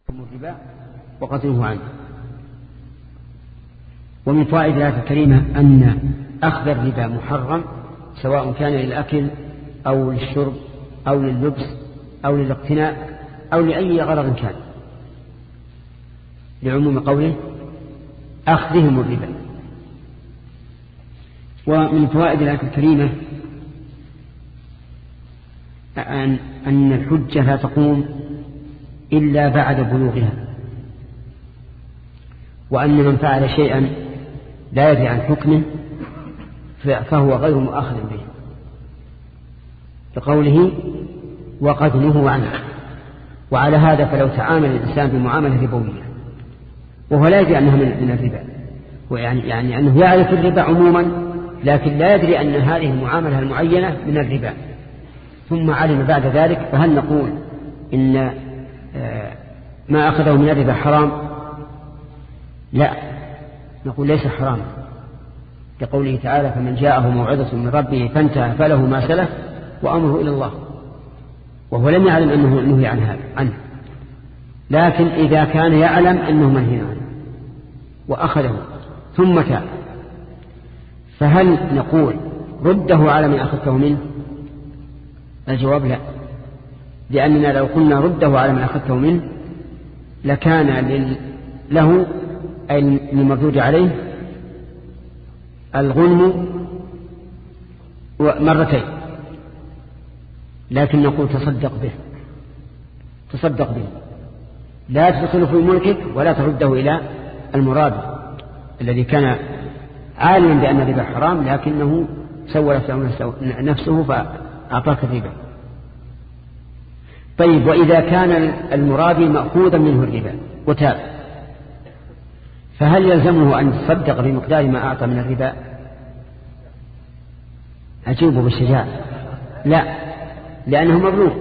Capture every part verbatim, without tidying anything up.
الربا وقتله عنه. ومن فوائد الآية الكريمة أن أخذ الربا محرم سواء كان للأكل أو للشرب أو لللبس أو للاقتناء أو لأي غرض كان، لعموم قوله أخذهم الربا. ومن فوائد الآية الكريمة أن, أن الحجة لا تقوم إلا بعد بلوغها، وأن من فعل شيئا لا يدري عن حكمه فهو غير مؤاخذ به، لقوله وقد نهوا عنه. وعلى هذا فلو تعامل الإنسان بمعاملة ربوية وهو لا يدري أنها من الربا، ويعني يعني أنه يعرف الربا عموما لكن لا يدري أن هذه المعاملة المعينة من الربا، ثم علم بعد ذلك، فهل نقول إن ما أخذه من الربا حرام؟ لا، نقول ليس حرام، لقوله تعالى فمن جاءه موعظة من ربه فانتهى فله ما سلف وأمره إلى الله، وهو لم يعلم أنه نهي عنه عنه لكن إذا كان يعلم أنه منهي عنه وأخذه ثم تاب، فهل نقول رده على من أخذته منه؟ الجواب لا، لأننا لو قلنا رده على من أخذته منه لكان له أي المردود عليه الغنم مرتين، لكن نقول تصدق به تصدق به لا تدخله في ملكك ولا ترده إلى المراد الذي كان عالما بأن الربا حرام لكنه سولت نفسه فأعطاك الربا. طيب، وإذا كان المراد مأخوذا منه الربا وتاب، فهل يلزمه أن يتصدق بمقدار ما أعطى من الربا؟ أجيبه بالشجاعة لا، لأنه مظلوم،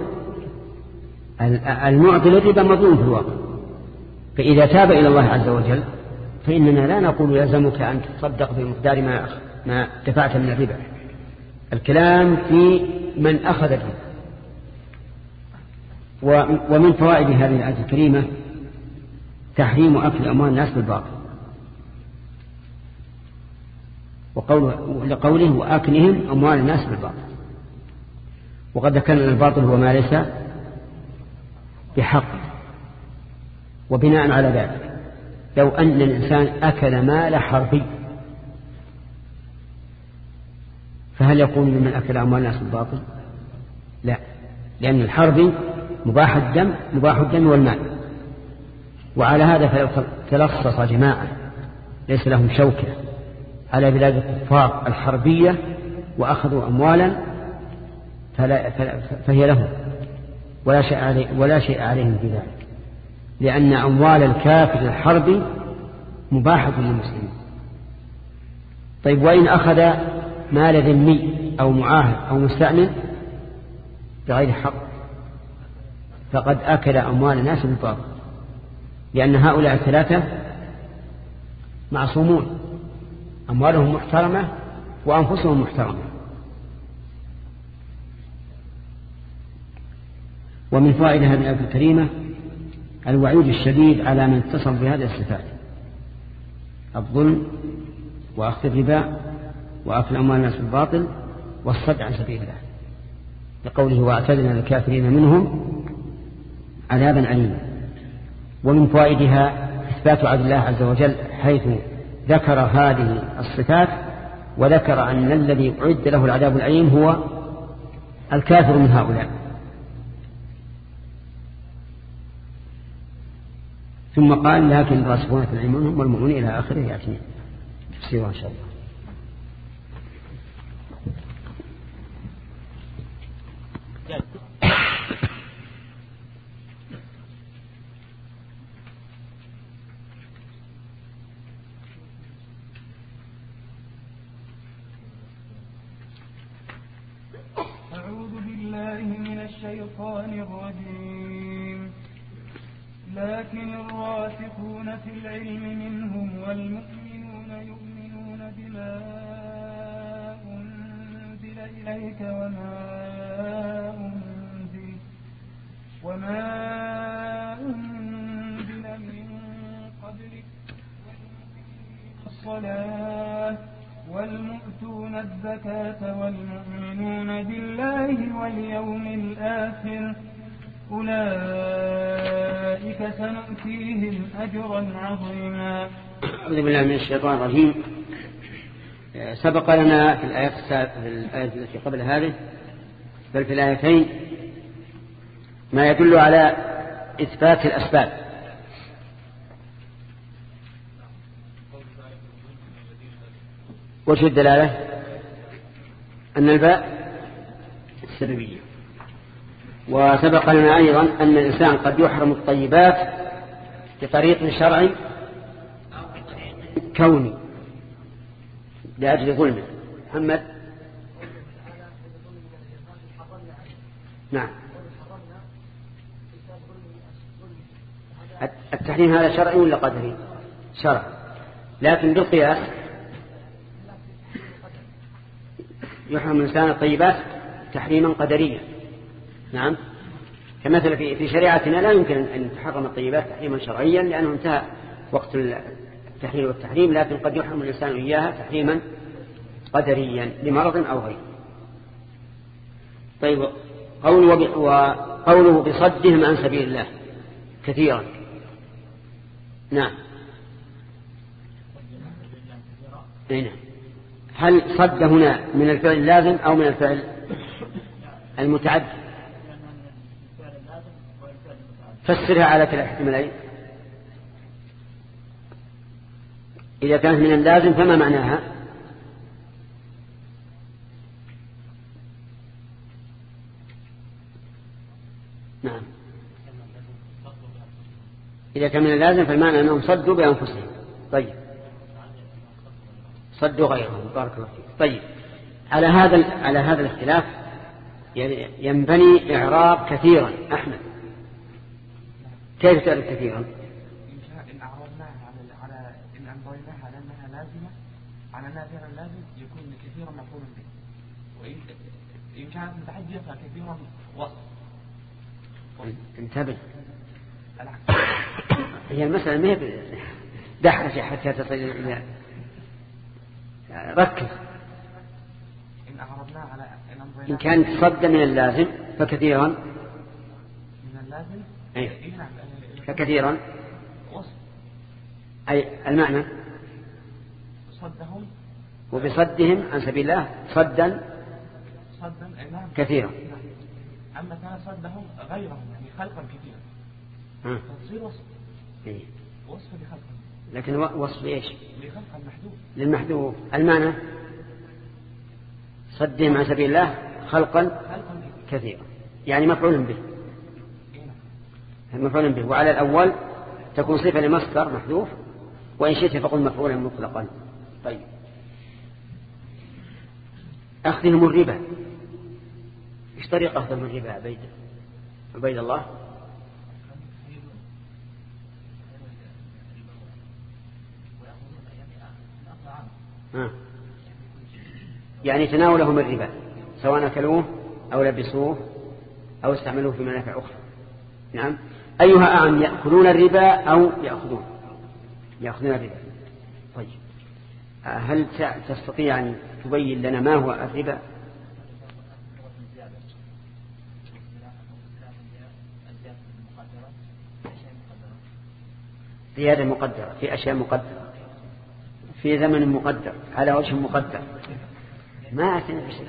المعطي للربا مظلوم في الواقع، فإذا تاب إلى الله عز وجل فإننا لا نقول يلزمك أن تتصدق بمقدار ما ما دفعت من الربا، الكلام في من أخذ الربا. ومن فوائد هذه الآية الكريمة تحريم أكل أموال الناس بالباطل، وقوله لقوله وأكلهم أموال الناس بالباطل، وقد ذكرنا أن الباطل هو ما ليس بحق. وبناء على ذلك لو أن الإنسان أكل مال حربي فهل يكون ممن أكل أموال الناس بالباطل؟ لا، لأن الحربي مباح الدم مباح الدم والمال. وعلى هذا فلو تلصص جماعة ليس لهم شوكة على بلاد الكفار الحربية وأخذوا أموالا فلا فهي لهم ولا شيء عليه ولا شيء عليهم في ذلك، لأن أموال الكافر الحربي مباحة للمسلمين. طيب، وإن أخذ مال ذمي أو معاهد أو مستأمن بغير حق فقد أكل أموال الناس بالباطل، لأن هؤلاء الثلاثة معصومون، أموالهم محترمة وأنفسهم محترمة. ومن فوائد هذه الآية الكريمة الوعيد الشديد على من اتصف بهذه الصفات: الظلم وأخذ الربا وأكل أموال الناس بالباطل والصد عن سبيل الله، لقوله واعتدنا للكافرين منهم عذابا أليما. ومن فوائدها إثبات عدل الله عز وجل حيث ذكر هذه الصفات وذكر أن الذي أعد له العذاب الأليم هو الكافر من هؤلاء. ثم قال لكن الراسخون في العلم منهم والمؤمنون إلى آخره يأتي تفسيرها إن شاء الله. أعوذ بالله من الشيطان الرجيم. لكن الراسخون في العلم منهم والمؤمنون يؤمنون بما أنزل إليك وما أنزل وما أنزل الزكاة والمؤمنون بالله واليوم الآخر أولئك سنؤتيهم أجرا عظيما. أعوذ بالله من الشيطان الرجيم. سبق لنا في الآية في الآية التي قبل هذه بل في الآيتين ما يدل على إثبات الأسباب. وجه الدلالة أن الباء السببية. وسبق لنا أيضا أن الإنسان قد يحرم الطيبات بطريق شرعي كوني لأجل ظلمه. محمد. نعم. التحريم هذا شرعي ولا قدري؟ شرعي، لكن بالقياس يحرم الإنسان الطيبات تحريما قدريا. نعم. كمثل في في شريعتنا لا يمكن أن تحرم الطيبات تحريما شرعيا لأنه انتهى وقت التحليل والتحريم، لكن قد يحرم الإنسان إياها تحريما قدريا لمرض أو غيره. طيب، قوله وقوله بصدهم عن سبيل الله كثيرا. نعم. نعم. هل صد هنا من الفعل اللازم أو من الفعل المتعدي؟ فسرها على كلا احتمالين. إذا كانت من اللازم فما معناها؟ نعم. إذا كان من اللازم فالمعنى أنهم صدوا بأنفسهم. طيب، صدوا غيرهم. بارك الله فيك. طيب، على هذا على هذا الاختلاف ينبني إعراب كثيرا. أحمد، كيف تعرف كثيرا؟ إن أعرضناها على إن أنظرناها على أنها لازمة على أنها فعلا لازم يكون كثيرا مفعولا به، وإن كانت متحدية فكثيرا وصف. انتبه، هي المسألة ما هي دحرج حتى تصل إلى ركز. إن أعرضناها على إن أنظرناها إن كانت صد من اللازم فكثيرا من اللازم أي فكثيرا وصف. أي المعنى صدهم وبصدهم عن سبيل الله صدا صدا كثيرا. أما كان صدهم غيرهم يعني خلقا كثيرا تصير وصف. إيه؟ وصف لخلقا، لكن وصف إيش؟ لخلقا محدود. للمحدود. المعنى صدهم عن سبيل الله خلقا كثيرا، يعني مفعول به. مفعول به. وعلى الأول تكون صفة لمصدر محذوف، وإن شئت فقل مفعولا مطلقا. طيب، أخذهم الربا. إيش طريقة أخذهم الربا عبيد عبيد الله؟ ها. يعني تناولهم الربا سواء أكلوه أو لبسوه أو استعملوه في منافع أخرى. نعم. أيها أعم، يأكلون الربا أو يأخذون يأخذون الربا؟ طيب، هل تستطيع أن تبين لنا ما هو الربا؟ زيادة مقدرة في أشياء مقدرة في زمن مقدر على وجه مقدر. ما أعرف شيء.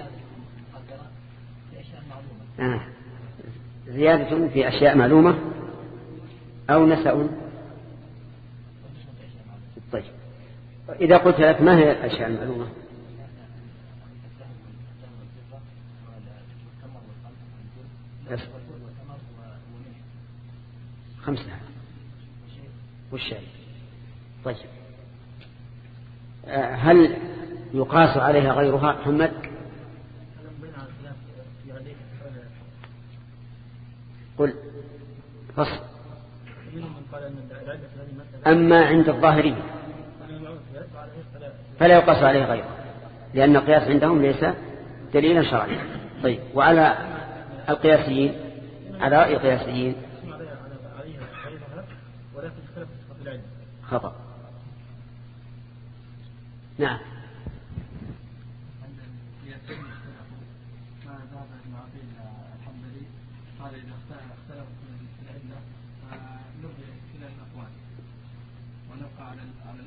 آه. زيادة في أشياء معلومة أو نسأ. طيب، إذا قلت لك ما هي الأشياء المعلومة؟ خمسة. والشاي. طيب، هل يقاس عليها غيرها؟ محمد. قل فصل. أما عند الظاهرية فلا يقاس عليه غيره، لأن القياس عندهم ليس دليلا شرعيا. طيب، وعلى القياسيين على رأي القياسيين خطأ. نعم.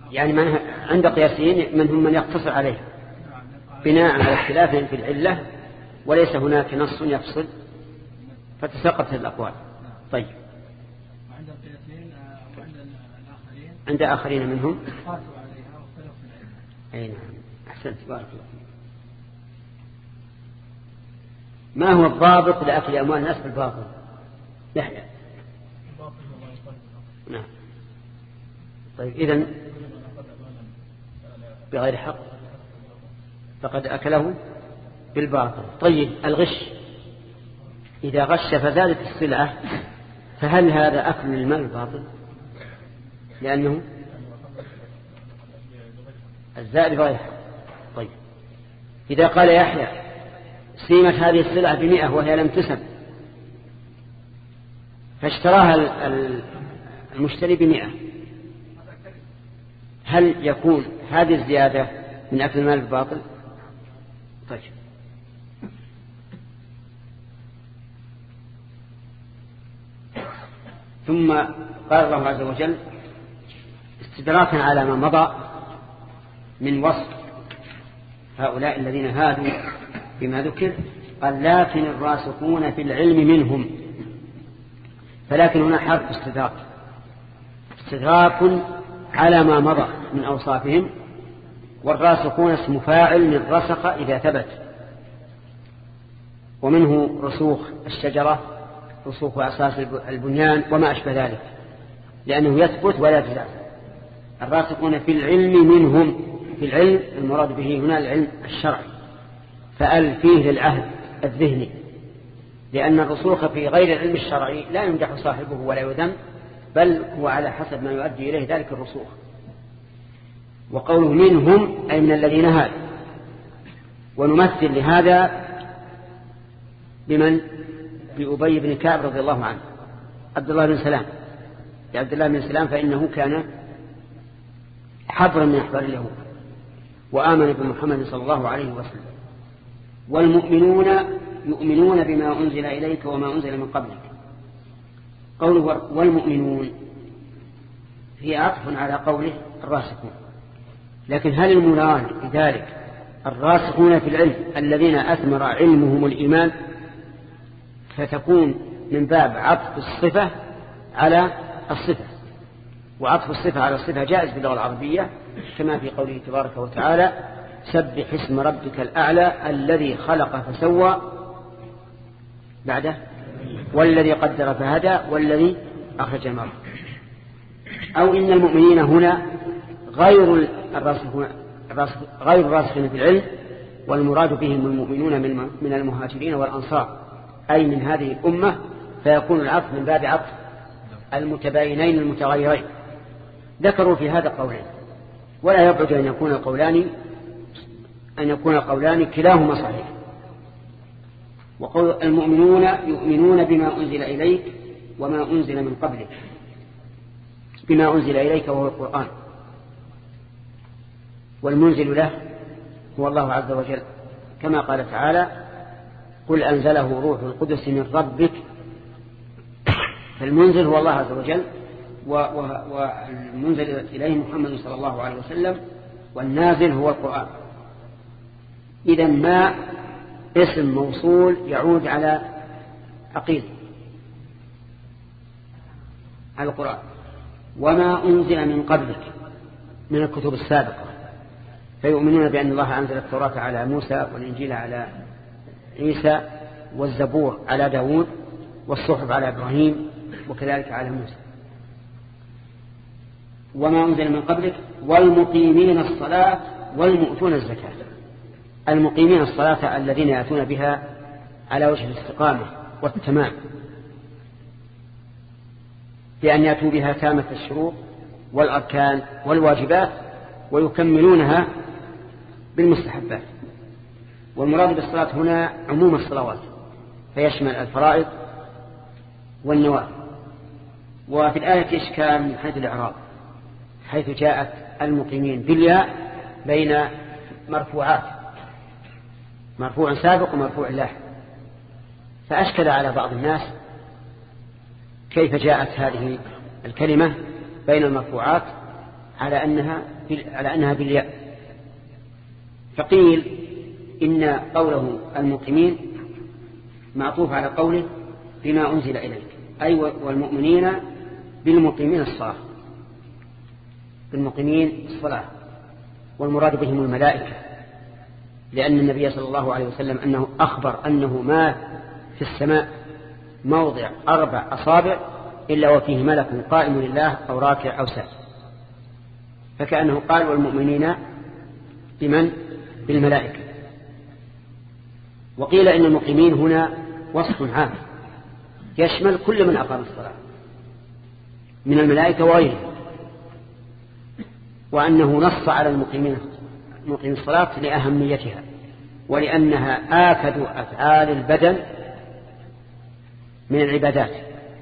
يعني من عند قياسيين من هم من يقتصر عليه بناء على اختلاف في العلة وليس هناك نص يفصل فتساقطت الأقوال. طيب عند القياسيين وعند الآخرين عند آخرين منهم قاسوا عليها واختلفوا في العلة. أي نعم أحسنت بارك الله. ما هو الضابط لأكل أموال الناس بالباطل؟ يحيى. نعم. طيب إذن بغير حق فقد أكله بالباطل. طيب الغش إذا غش فزادت السلعة فهل هذا أكل المال بالباطل؟ لأنه الزائد بغير حق. طيب إذا قال يحيى سيمت هذه السلعة بمئة وهي لم تسم فاشتراها المشتري بمئة هل يكون هذه الزيادة من أكل المال بالباطل؟ طيب ثم قال الله عز وجل استدراكا على ما مضى من وصف هؤلاء الذين هادوا بما ذكر قال لكن الراسخون في العلم منهم. فلكن هنا حرف استدراك استدراك على ما مضى من أوصافهم، والراسخون اسم فاعل من رسخ إذا ثبت، ومنه رسوخ الشجرة رسوخ أساس البنيان وما أشبه ذلك لأنه يثبت ولا يتزعزع. الراسخون في العلم منهم، في العلم المراد به هنا العلم الشرعي، فأل فيه للعهد الذهني، لأن الرسوخ في غير العلم الشرعي لا يمدح صاحبه ولا يذم، بل هو على حسب ما يؤدي إليه ذلك الرسوخ. وقوله منهم أي من الذين هادوا. ونمثل لهذا بمن؟ بأبي بن كعب رضي الله عنه، عبد الله بن سلام. عبد الله بن سلام فإنه كان حبرا من أحبار اليهود وآمن بمحمد صلى الله عليه وسلم. والمؤمنون يؤمنون بما أنزل إليك وما أنزل من قبلك. قوله والمؤمنون هي عطف على قوله الراسخون، لكن هل المراد بذلك الراسخون في العلم الذين أثمر علمهم الإيمان؟ فتكون من باب عطف الصفة على الصفة، وعطف الصفة على الصفة جائز باللغة العربية كما في قوله تبارك وتعالى سبح اسم ربك الأعلى الذي خلق فسوى بعده والذي قدر فهدى والذي أخرج المرء. أو إن المؤمنين هنا غير الراسخين غير الراسخين في العلم، والمراد بهم المؤمنون من المهاجرين والأنصار أي من هذه الأمة، فيكون العطف من باب عطف المتباينين المتغيرين. ذكروا في هذا قولين، ولا يبعد أن يكون القولان أن يكون القولان كلاهما صحيح. وقول المؤمنون يؤمنون بما أنزل إليك وما أنزل من قبلك، بما أنزل إليك وهو القرآن، والمنزل له هو الله عز وجل كما قال تعالى قل أنزله روح القدس من ربك. فالمنزل هو الله عز وجل، والمنزل إليه محمد صلى الله عليه وسلم، والنازل هو القرآن. إذا ما اسم موصول يعود على عقيدة على القرآن. وما أنزل من قبلك من الكتب السابقة، فيؤمنون بأن الله أنزل التوراة على موسى والإنجيل على عيسى والزبور على داود والصحف على إبراهيم وكذلك على موسى. وما أنزل من قبلك والمقيمين الصلاة والمؤتون الزكاة. المقيمين الصلاة الذين يأتون بها على وجه الاستقامة والتمام، بأن يأتوا بها تامة الشروط والأركان والواجبات ويكملونها بالمستحبات. والمراد بالصلاة هنا عموم الصلوات، فيشمل الفرائض والنوافل. وفي الآية إشكال من حيث الإعراب، حيث جاءت المقيمين بالياء بين مرفوعات، مرفوع سابق ومرفوع لاحق، فأشكل على بعض الناس كيف جاءت هذه الكلمة بين المرفوعات، على أنها على أنها بالياء. فقيل إن قوله المقيمين معطوف على قوله بما أنزل إليك، أي والمؤمنين بالمقيمين الصلاة، بالمقيمين الصلاة، والمراد بهم الملائكة، لأن النبي صلى الله عليه وسلم أنه أخبر أنه ما في السماء موضع أربع أصابع إلا وفيه ملك قائم لله أو راكع أو ساجد، فكأنه قال والمؤمنين بمن؟ بالملائكة. وقيل إن المقيمين هنا وصف عام يشمل كل من أقام الصلاة من الملائكة وغيرهم، وأنه نص على المقيمين مقيم الصلاة لأهميتها ولأنها آكد أفعال البدن من العبادات،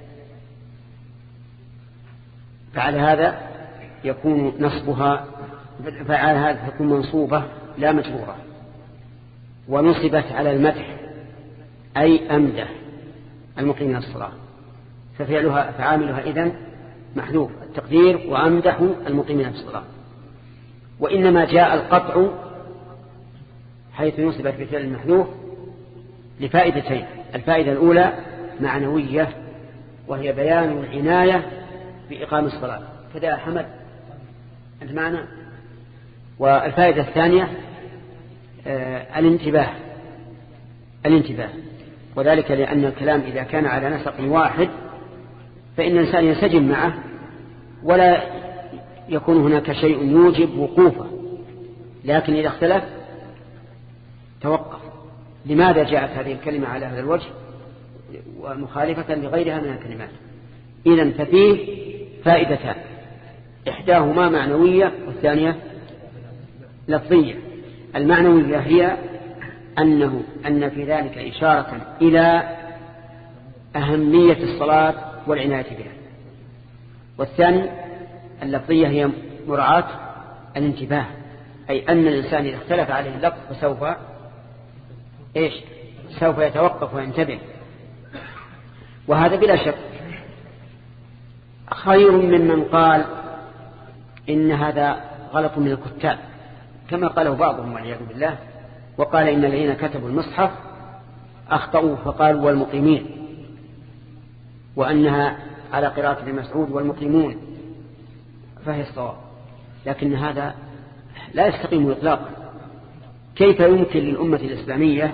فعلى هذا يكون نصبها فعلى هذا تكون منصوبة لا مجرورة، ونصبت على المدح أي أمدح المقيمين الصلاة، ففعلها فعاملها إذن محذوف التقدير وأمدح المقيمين الصلاة. وإنما جاء القطع حيث نصبت بفعل المحذوف لفائدتين: الفائدة الأولى معنوية وهي بيان العناية بإقام الصلاة، كذا حمد أنت معنا. والفائدة الثانية آه الانتباه الانتباه وذلك لأن الكلام إذا كان على نسق واحد فإن الإنسان ينسجم معه ولا يكون هناك شيء يوجب وقوفه، لكن إذا اختلف توقف. لماذا جاءت هذه الكلمة على هذا الوجه ومخالفة لغيرها من الكلمات؟ إذن ففيه فائدتان: إحداهما معنوية والثانية لفظية. المعنوية هي أنه أن في ذلك إشارة إلى أهمية الصلاة والعناية بها. والثاني اللفظية هي مراعاة الانتباه، أي أن الإنسان إذا اختلف عليه اللفظ فسوف إيش سوف يتوقف وينتبه. وهذا بلا شك خير ممن قال إن هذا غلط من الكتاب كما قاله بعضهم والعياذ بالله، وقال إن الذين كتبوا المصحف أخطأوا فقالوا والمقيمين، وأنها على قراءة ابن مسعود والمقيمون، فهي الصواب. لكن هذا لا يستقيم إطلاقا. كيف يمكن للأمة الإسلامية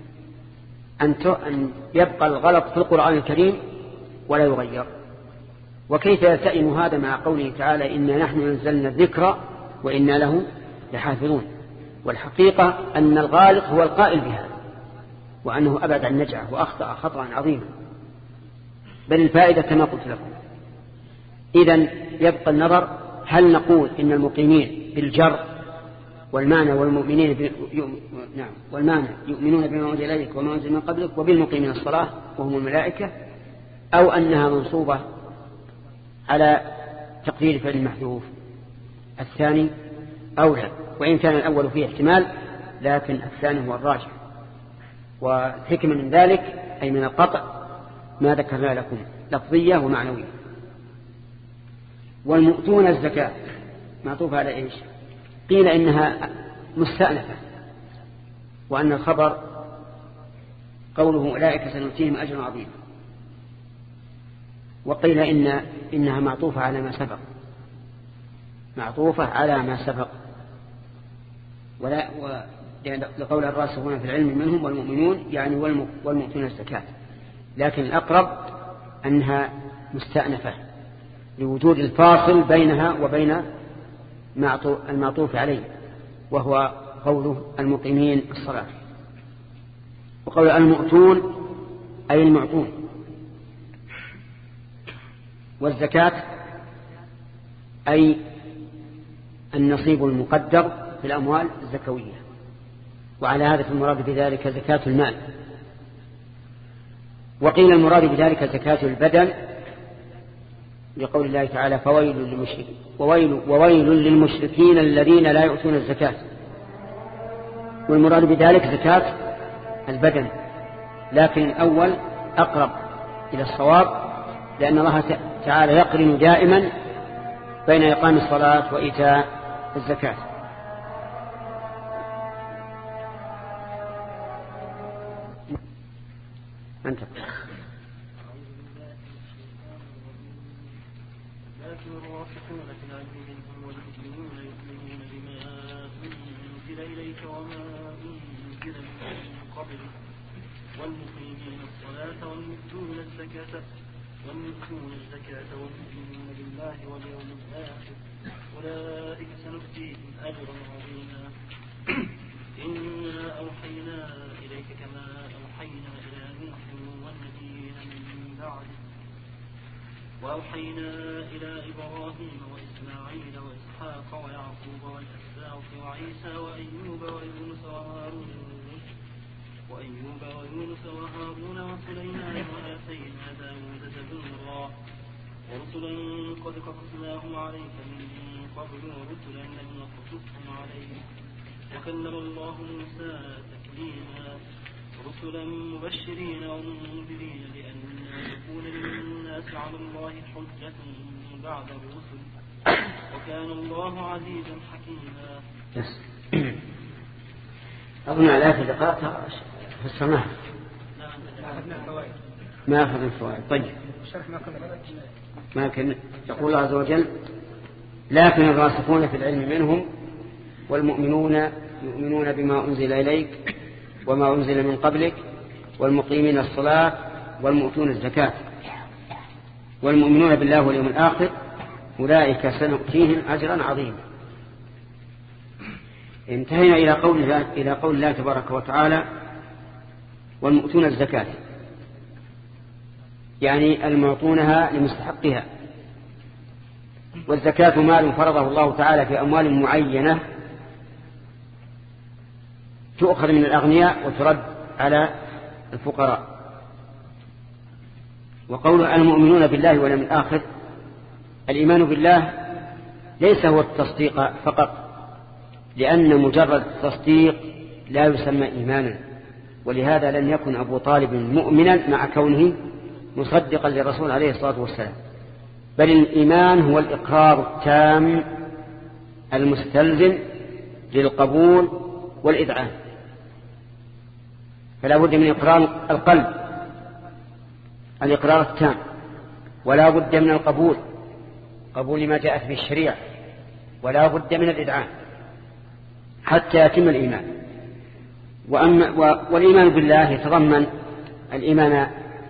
أن يبقى الغلط في القرآن الكريم ولا يغير؟ وكيف يلتئم هذا مع قوله تعالى إنا نحن نزلنا الذكر وإنا له لحافظون؟ والحقيقة أن الغالط هو القائل بهذا، وأنه أبعد عن نجعه وأخطأ خطأ عظيما. بل الفائدة كما قلت لكم. إذن يبقى النظر هل نقول إن المقيمين بالجر والمعنى والمؤمنين ب... نعم والمعنى يؤمنون بما أنزل إليك وما أنزل من قبلك وبالمقيمين الصلاة وهم الملائكة، أو أنها منصوبة على تقدير فعل المحذوف؟ الثاني أولى، وإن كان الأول فيه احتمال لكن الثاني هو الراجح. والحكمة من ذلك أي من القطع ما ذكرنا لكم لفظية ومعنوية. والمؤتون الزكاة معطوف على إيش؟ قيل إنها مستأنفة، وأن الخبر قوله أولئك سنؤتيهم أجرا عظيما. وقيل إن إنها معطوفة على ما سبق، معطوفة على ما سبق، ولا و... لقول الراسخون في العلم منهم والمؤمنون يعني والمؤتون الزكاة، لكن الأقرب أنها مستأنفة لوجود الفاصل بينها وبين المعطوف عليه، وهو قوله المقيمين الصلاة. وقول المؤتون أي المعطون. والزكاة أي النصيب المقدر في الأموال الزكوية، وعلى هذا المراد بذلك زكاة المال. وقيل المراد بذلك زكاة البدن لقول الله تعالى فويل للمشركين وويل, وويل للمشركين الذين لا يؤتون الزكاة. والمراد بذلك زكاة البدن، لكن الأول أقرب إلى الصواب، لأن الله تعالى يقرن دائما بين إقام الصلاة وإيتاء الزكاة. أنت لكن الراسخون في العلم منهم والمؤمنون يؤمنون بما أنزل إليك وما أنزل من قبلك والمقيمين الصلاة والمؤتون الزكاة والمؤتون الزكاة والمؤمنون بالله واليوم الآخر أولئك سنؤتيهم أجرا عظيما. إنا أوحينا إليك كما أوحينا إلى نوح والنبيين من بعده وأوحينا إلى إبراهيم وإسماعيل وإسحاق ويعقوب والأسباط وعيسى وأيوب ويونس وهارون وأيوب ويونس وهارون وسليمان وآتينا داود زبورا ورسلا قد قصصناهم عليك من قبل ورسلا لم نقصصهم عليك وكلم الله موسى تكليما رسلا مبشرين ومنذرين لئلا يكون للناس على الله حجة بعد الرسل وكان الله عزيزا حكيما. أظن على في دقائق في السماء ما أخذ الفوائد. طيب ما كان يقول الله عز وجل لكن الراسخون في العلم منهم والمؤمنون يؤمنون بما أنزل إليك وما أنزل من قبلك والمقيمين الصلاة والمؤتون الزكاة والمؤمنون بالله واليوم الآخر أولئك سنؤتيهم أجرا عظيما. انتهينا إلى قول الله, إلى قول الله تبارك وتعالى والمؤتون الزكاة، يعني المعطونها لمستحقها. والزكاة مال فرضه الله تعالى في أموال معينة تؤخذ من الأغنياء وترد على الفقراء. وقول المؤمنون بالله واليوم الآخر، الإيمان بالله ليس هو التصديق فقط، لأن مجرد التصديق لا يسمى إيمانا، ولهذا لم يكن أبو طالب مؤمنا مع كونه مصدقا للرسول عليه الصلاة والسلام، بل الإيمان هو الإقرار التام المستلزم للقبول والإذعان. فلا بد من إقرار القلب الإقرار التام، ولا بد من القبول قبول ما جاءت به الشريعة، ولا بد من الإذعان حتى يتم الإيمان. وأما والإيمان بالله يتضمن الإيمان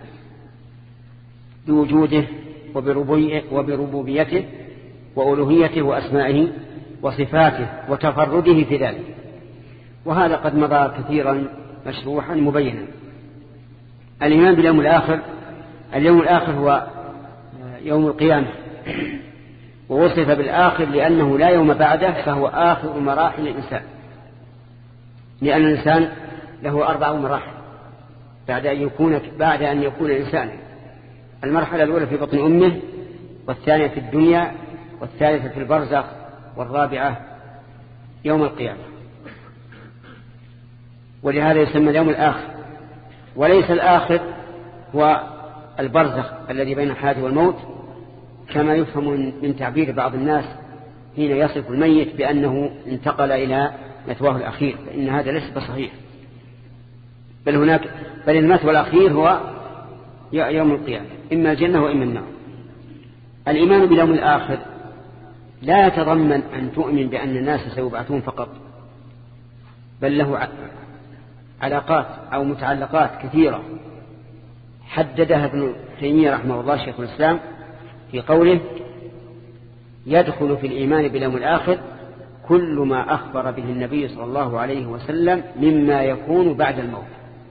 بوجوده وبربوبيته وألوهيته وأسمائه وصفاته وتفرده في ذلك، وهذا قد مضى كثيرا مشروحا مبينا. الإيمان باليوم الآخر، اليوم الآخر هو يوم القيامة، ووصف بالآخر لأنه لا يوم بعده، فهو آخر مراحل الإنسان، لأن الإنسان له أربع مراحل بعد أن يكون بعد أن يكون إنسانا. المرحلة الأولى في بطن أمه، والثانية في الدنيا، والثالثة في البرزخ، والرابعة يوم القيامة. ولهذا يسمى اليوم الآخر، وليس الآخر هو البرزخ الذي بين الحياة والموت كما يفهم من تعبير بعض الناس حين يصف الميت بأنه انتقل إلى مثواه الأخير، فإن هذا ليس بصحيح، بل هناك بل المثوى الأخير هو يوم القيامة، إما الجنة وإما النار. الإيمان باليوم الآخر لا يتضمن أن تؤمن بأن الناس سيبعثون فقط، بل له علاقات أو متعلقات كثيرة حددها ابن تيمية رحمه الله شيخ الإسلام في قوله يدخل في الإيمان باليوم الآخر كل ما أخبر به النبي صلى الله عليه وسلم مما يكون بعد الموت،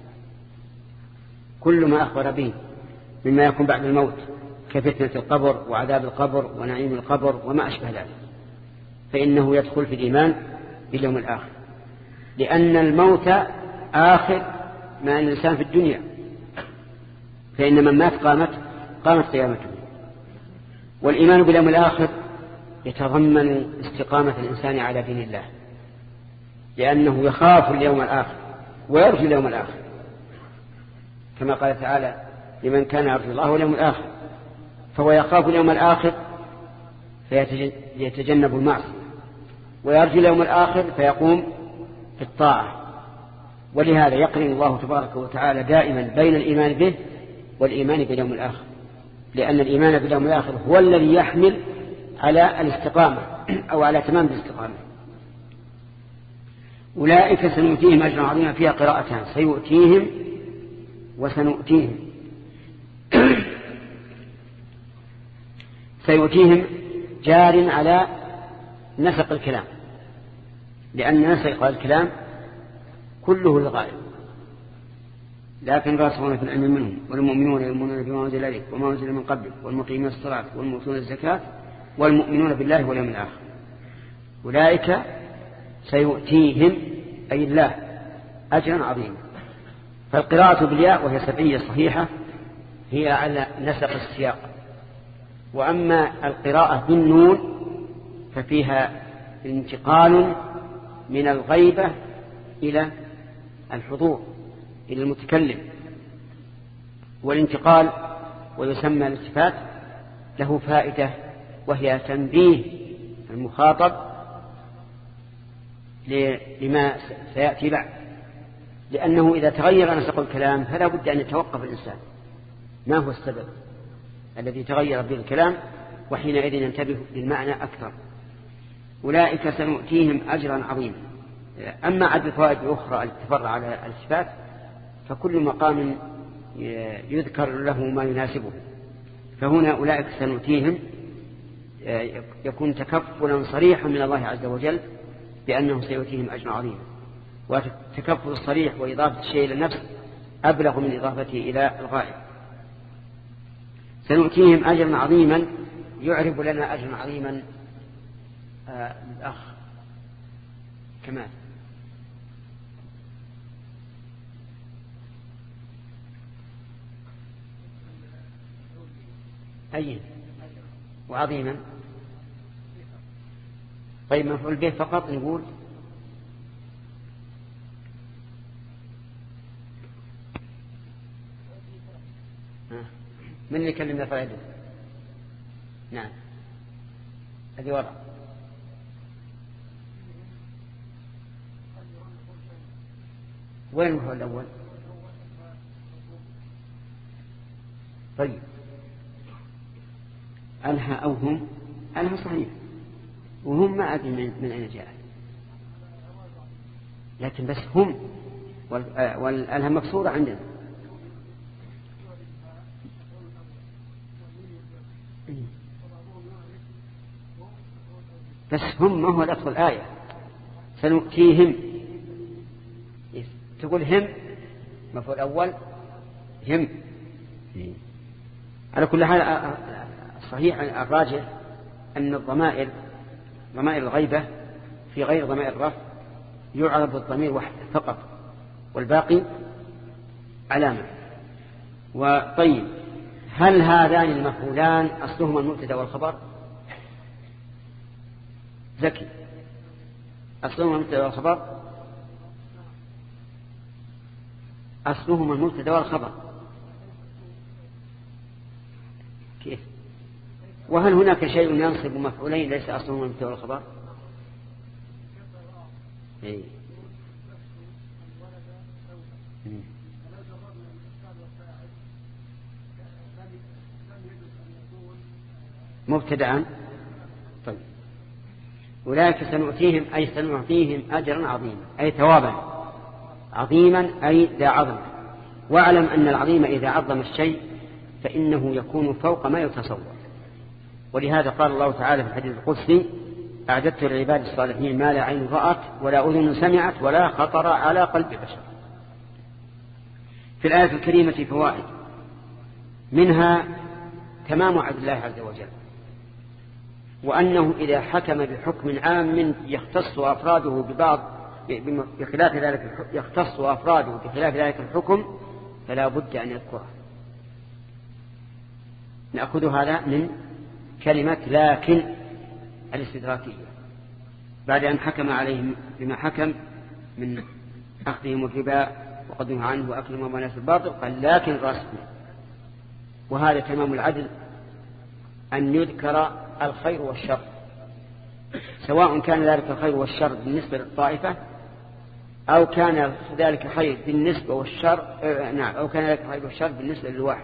كل ما أخبر به مما يكون بعد الموت كفتنة القبر وعذاب القبر ونعيم القبر وما أشبه ذلك، فإنه يدخل في الإيمان باليوم الآخر، لأن الموت آخر ما الإنسان في الدنيا، فإن من مات قامت قامت قيامته. والإيمان باليوم الآخر يتضمن استقامة الإنسان على دين الله، لأنه يخاف اليوم الآخر ويرجو اليوم الآخر، كما قال تعالى لمن كان يرجو الله واليوم الآخر، فهو يخاف اليوم الآخر فيتجنب المعصية، ويرجو اليوم الآخر فيقوم في الطاعة. ولهذا يقرن الله تبارك وتعالى دائما بين الإيمان به والإيمان باليوم الآخر، لأن الإيمان باليوم الآخر هو الذي يحمل على الاستقامة أو على تمام الاستقامة. أولئك سنؤتيهم أجرا عظيما، فيها قراءتان، سيؤتيهم وسنؤتيهم. سيؤتيهم جار على نسق الكلام، لأن نسق الكلام كله للغاية، لكن راسخون في العلم منهم والمؤمنون يؤمنون بما أنزل إليك وما أنزل من قبلك والمقيمون الصلاة والمؤتون الزكاة والمؤمنون بالله واليوم الآخر. أولئك سيؤتيهم أي الله أجرا عظيما. فالقراءة بالياء وهي سبعية صحيحة هي على نسق السياق، وأما القراءة بالنون ففيها انتقال من الغيبة إلى الحضور إلى المتكلم، والانتقال ويسمى الالتفات له فائدة، وهي تنبيه المخاطب لما سيأتي بعد، لأنه إذا تغير نسق الكلام فلا بد أن يتوقف الإنسان ما هو السبب الذي تغير به الكلام، وحينئذ ينتبه للمعنى أكثر. أولئك سنؤتيهم أجرا عظيما. أما عدد الفوائد الأخرى التي تفرع على الصفات فكل مقام يذكر له ما يناسبه، فهنا أولئك سنؤتيهم يكون تكفلا صريحا من الله عز وجل بأنه سيؤتيهم أجرا عظيما، والتكفل الصريح وإضافة الشيء إلى النفس أبلغ من إضافته إلى الغائب. سنؤتيهم أجرا عظيما، يعرب لنا أجرا عظيما آه الأخ كمال. أي وعظيما. طيب مفعول به فقط نقول من اللي كلمنا فائدة؟ نعم هذه وضع. وين هو الأول؟ طيب ألها أو هم؟ ألها صحيح، وهم ما أدري من أين جاء، لكن بس هم والألها مكسورة عندنا. بس هم ما هو لفظ الآية. سنؤتيهم تقول هم مفعول أول هم. على كل حال صحيح الراجح أن الضمائر ضمائر الغيبة في غير ضمائر الرفع يعرض الضمير واحد فقط والباقي علامة. وطيب هل هذان المفعولان أصلهما المبتدا والخبر؟ ذكي أصلهما المبتدا والخبر؟ أصلهما المبتدا والخبر. كيف؟ وهل هناك شيء ينصب مفعولين ليس أصلهما المبتدا والخبر؟ إيه. مبتدأ. طيب أولئك سنؤتيهم أي سنعطيهم أجرا عظيما أي ثوابا عظيما أي ذا عظم. واعلم أن العظيم إذا عظم الشيء فإنه يكون فوق ما يتصور، ولهذا قال الله تعالى في الحديث القدسي أعددت للعباد الصالحين ما لا عين رأت ولا أذن سمعت ولا خطر على قلب بشر. في الآية الكريمة فوائد، منها تمام عدل الله عز وجل، وأنه إذا حكم بحكم عام يختص أفراده ببعض بخلاف ذلك يختص أفراده بخلاف ذلك الحكم فلا بد أن يذكره. نأخذ هذا من كلمة لكن الاستدراكية، بعد أن حكم عليهم بما حكم من أخذهم الربا وقدمه عنه وأكلهم ومناس الباطل قال لكن راسخون. وهذا تمام العدل أن يذكر الخير والشر، سواء كان ذلك الخير والشر بالنسبة للطائفة أو كان ذلك خير بالنسبة والشر نعم أو كان ذلك خير والشر بالنسبة للواحد.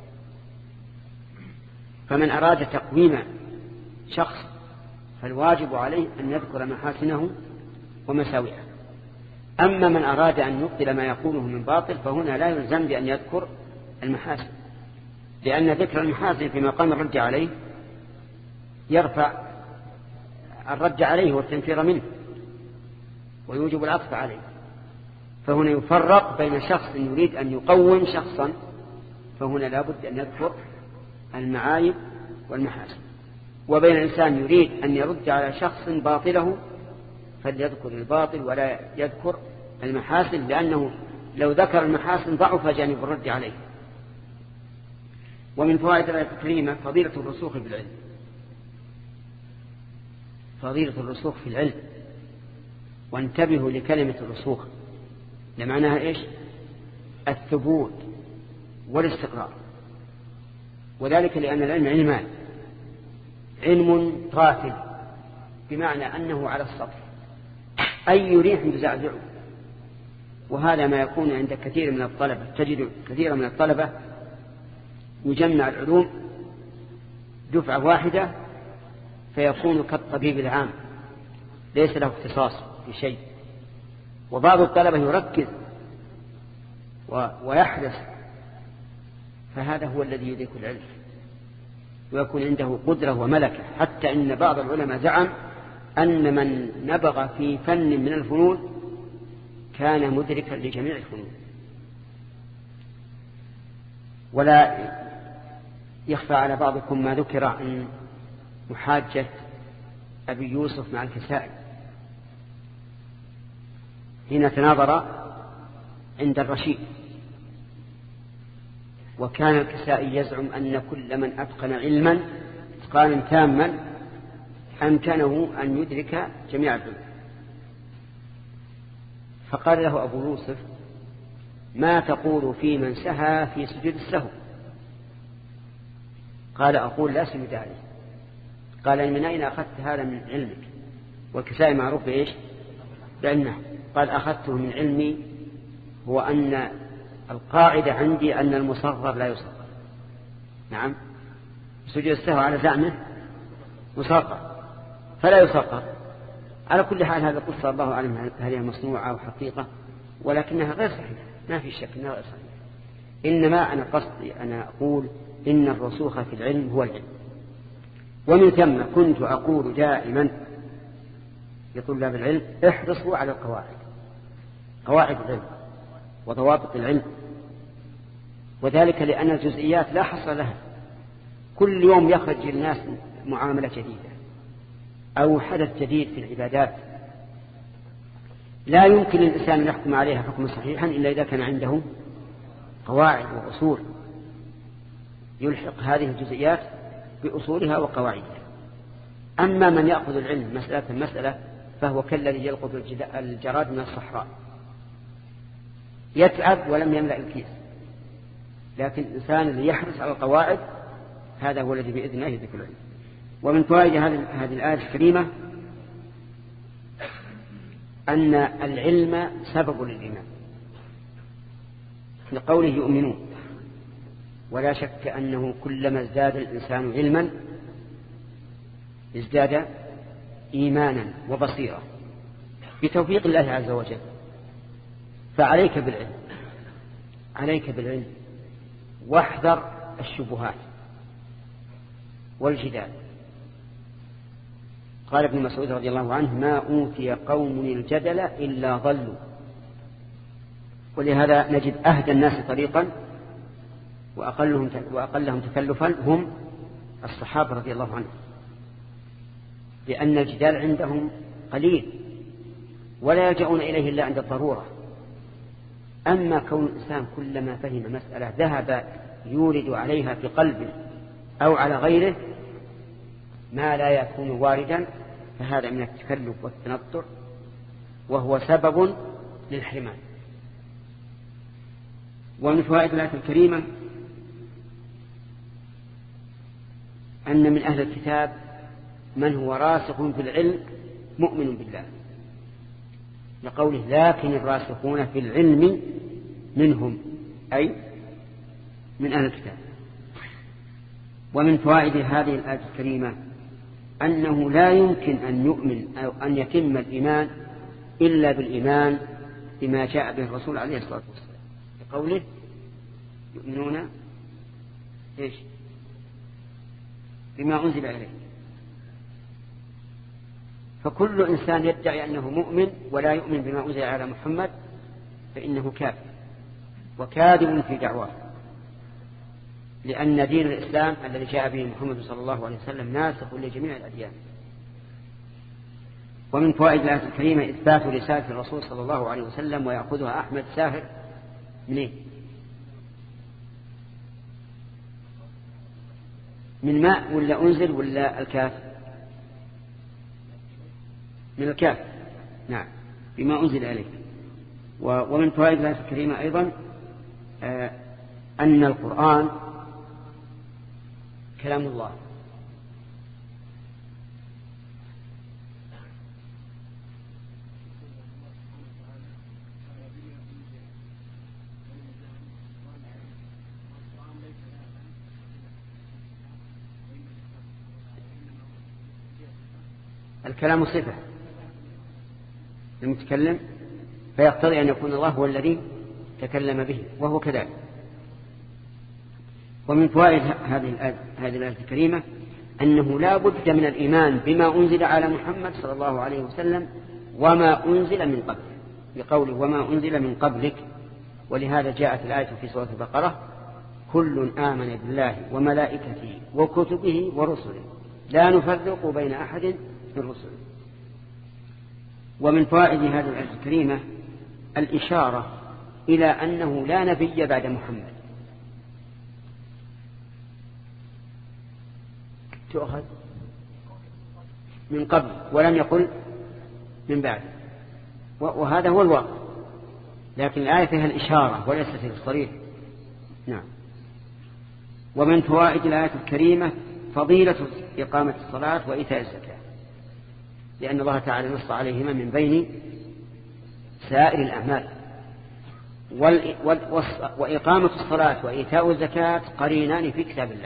فمن أراد تقويم شخص فالواجب عليه أن يذكر محاسنه ومساوئه. أما من أراد أن يبطل ما يقوله من باطل فهنا لا يلزم بأن يذكر المحاسن، لأن ذكر المحاسن في مقام الرد عليه يرفع الرد عليه والتنفير منه ويوجب العطف عليه. فهنا يفرق بين شخص يريد أن يقوم شخصا، فهنا لا بد أن يذكر المعايب والمحاسن، وبين إنسان يريد أن يرد على شخص باطله فليذكر الباطل ولا يذكر المحاسن، لأنه لو ذكر المحاسن ضعف جانب الرد عليه. ومن فوائد الآية الكريمة فضيلة الرسوخ في العلم، فضيلة الرسوخ في العلم. وانتبهوا لكلمة الرسوخ لمعناها إيش؟ الثبوت والاستقرار، وذلك لأن العلم علمان: علم طافل بمعنى أنه على السطح أي ريح تزعزعه، وهذا ما يكون عند كثير من الطلبة. تجد كثير من الطلبة يجمع العلوم دفعة واحدة فيكون كالطبيب العام ليس له اختصاص في شيء، وبعض الطلبة يركز ويحرص، فهذا هو الذي يدرك العلم ويكون عنده قدرة وملكة. حتى إن بعض العلماء زعم أن من نبغ في فن من الفنون كان مدركا لجميع الفنون. ولا يخفى على بعضكم ما ذكر عن محاجة أبي يوسف مع الكسائي حين تناظر عند الرشيد، وكان الكسائي يزعم أن كل من أتقن علما إتقانا تاما أمكنه أن يدرك جميع العلوم. فقال له أبو يوسف: ما تقول في من سهى في سجود السهو؟ قال: أقول لا سجود عليه. قال: من أين أخذت هذا من علمك؟ والكسائي معروف بإيش؟ بعلمه. قال: أخذته من علمي، هو أن القاعدة عندي أن المصغر لا يصغر. نعم، سجود السهو على زعمه مصغر فلا يصغر. على كل حال هذا قصة الله أعلم هل هي مصنوعة أو حقيقة، ولكنها غير صحيحة، ما في شك أنها غير صحيحة. إنما أنا قصدي أنا أقول إن الرسوخ في العلم هو العلم. ومن ثم كنت أقول دائما لطلاب العلم: احرصوا على القواعد، قواعد العلم وضوابط العلم، وذلك لأن الجزئيات لا حصر لها. كل يوم يخرج الناس معاملة جديدة أو حدث جديد في العبادات، لا يمكن للإنسان أن يحكم عليها حكما صحيحا إلا إذا كان عنده قواعد وأصول يلحق هذه الجزئيات بأصولها وقواعدها. أما من يأخذ العلم مسألة مسألة فهو كالذي يلقط الجراد من الصحراء، يتعب ولم يملأ الكيس. لكن الإنسان الذي يحرص على القواعد هذا هو الذي بإذن الله يدرك العلم. ومن فوائد هذه الآية الكريمة أن العلم سبب للإيمان، لقوله يؤمنون. ولا شك أنه كلما ازداد الإنسان علما ازداد إيمانا وبصيرة بتوفيق الله عز وجل. فعليك بالعلم، عليك بالعلم، واحذر الشبهات والجدال. قال ابن مسعود رضي الله عنه: ما أوتي قوم الجدل إلا ضلوا. ولهذا نجد أهدى الناس طريقا وأقلهم وأقلهم تكلفا هم الصحابة رضي الله عنهم، لأن الجدال عندهم قليل ولا يلجؤون إليه إلا عند الضرورة. أما كون الإنسان كلما فهم مسألة ذهب يورد عليها في قلبه أو على غيره ما لا يكون واردا، فهذا من التكلف والتنطع، وهو سبب للحرمان. ومن فوائد الآية الكريمة أن من أهل الكتاب من هو راسخ في العلم مؤمن بالله، لقوله لكن الراسخون في العلم منهم أي من أهل الكتاب. ومن فوائد هذه الآية الكريمة أنه لا يمكن أن يؤمن أو أن يتم الإيمان إلا بالإيمان بما جاء به الرسول عليه الصلاة والسلام، لقوله يؤمنون إيش بما أنزل إليه. فكل إنسان يدعي أنه مؤمن ولا يؤمن بما أنزل على محمد فإنه كافر وكاذب في دعواه، لأن دين الإسلام الذي جاء به محمد صلى الله عليه وسلم ناسخ لجميع الأديان. ومن فوائد الآية الكريمة إثبات رسالة الرسول صلى الله عليه وسلم ويأخذها أحمد ساهر من إيه؟ من ماء ولا أنزل ولا الكاف؟ من الكاف، نعم، بما أنزل إليه. ومن فوائد الآية الكريمة أيضا آه أن القرآن كلام الله، الكلام صفة المتكلم، فيقتضي أن يكون الله هو الذي تكلم به، وهو كذلك. ومن فوائد هذه الآية هذه الآية الكريمة أنه لا بد من الإيمان بما أنزل على محمد صلى الله عليه وسلم وما أنزل من قبله، بقوله وما أنزل من قبلك. ولهذا جاءت الآية في سورة البقرة كل آمن بالله وملائكته وكتبه ورسله لا نفرق بين أحد من رسله. ومن فوائد هذه الآية الكريمة الإشارة إلى أنه لا نبي بعد محمد، تؤخذ من قبل ولم يقل من بعد، وهذا هو الواقع، لكن الآية فيها الإشارة وليست في الصريح. نعم. ومن فوائد الآية الكريمة فضيلة إقامة الصلاة وإيتاء الزكاة، لأن الله تعالى نص عليهما من بين سائر الأعمال. وإقامة الصلاة وإيتاء الزكاة قرينان في كتاب الله.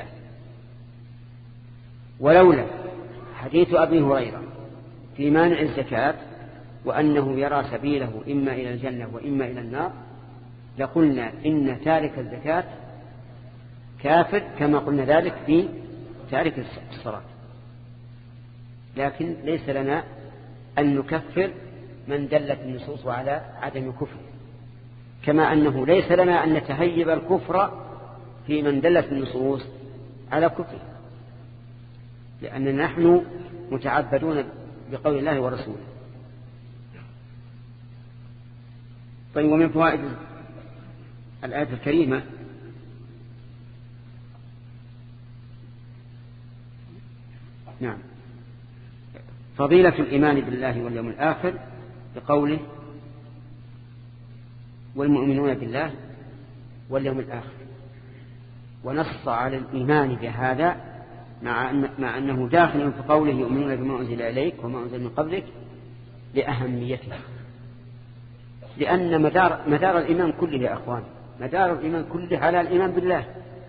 ولولا حديث أبي هريرة في مانع الزكاة وأنه يرى سبيله إما إلى الجنة وإما إلى النار لقلنا إن تارك الزكاة كافر، كما قلنا ذلك في تارك الصلاة. لكن ليس لنا أن نكفر من دلت النصوص على عدم كفر، كما أنه ليس لنا أن نتهيب الكفر في من دلت النصوص على كفر، لأننا نحن متعبدون بقول الله ورسوله. طيب. ومن فوائد الآية الكريمة نعم فضيلة الإيمان بالله واليوم الآخر بقوله والمؤمنون بالله واليوم الآخر، ونص على الإيمان بهذا مع, أن مع أنه داخل في قوله يؤمنون بما أنزل إليك وما أنزل من قبلك لأهميته، لأن مدار, مدار الإيمان كله يا أخوان، مدار الإيمان كله على الإيمان بالله،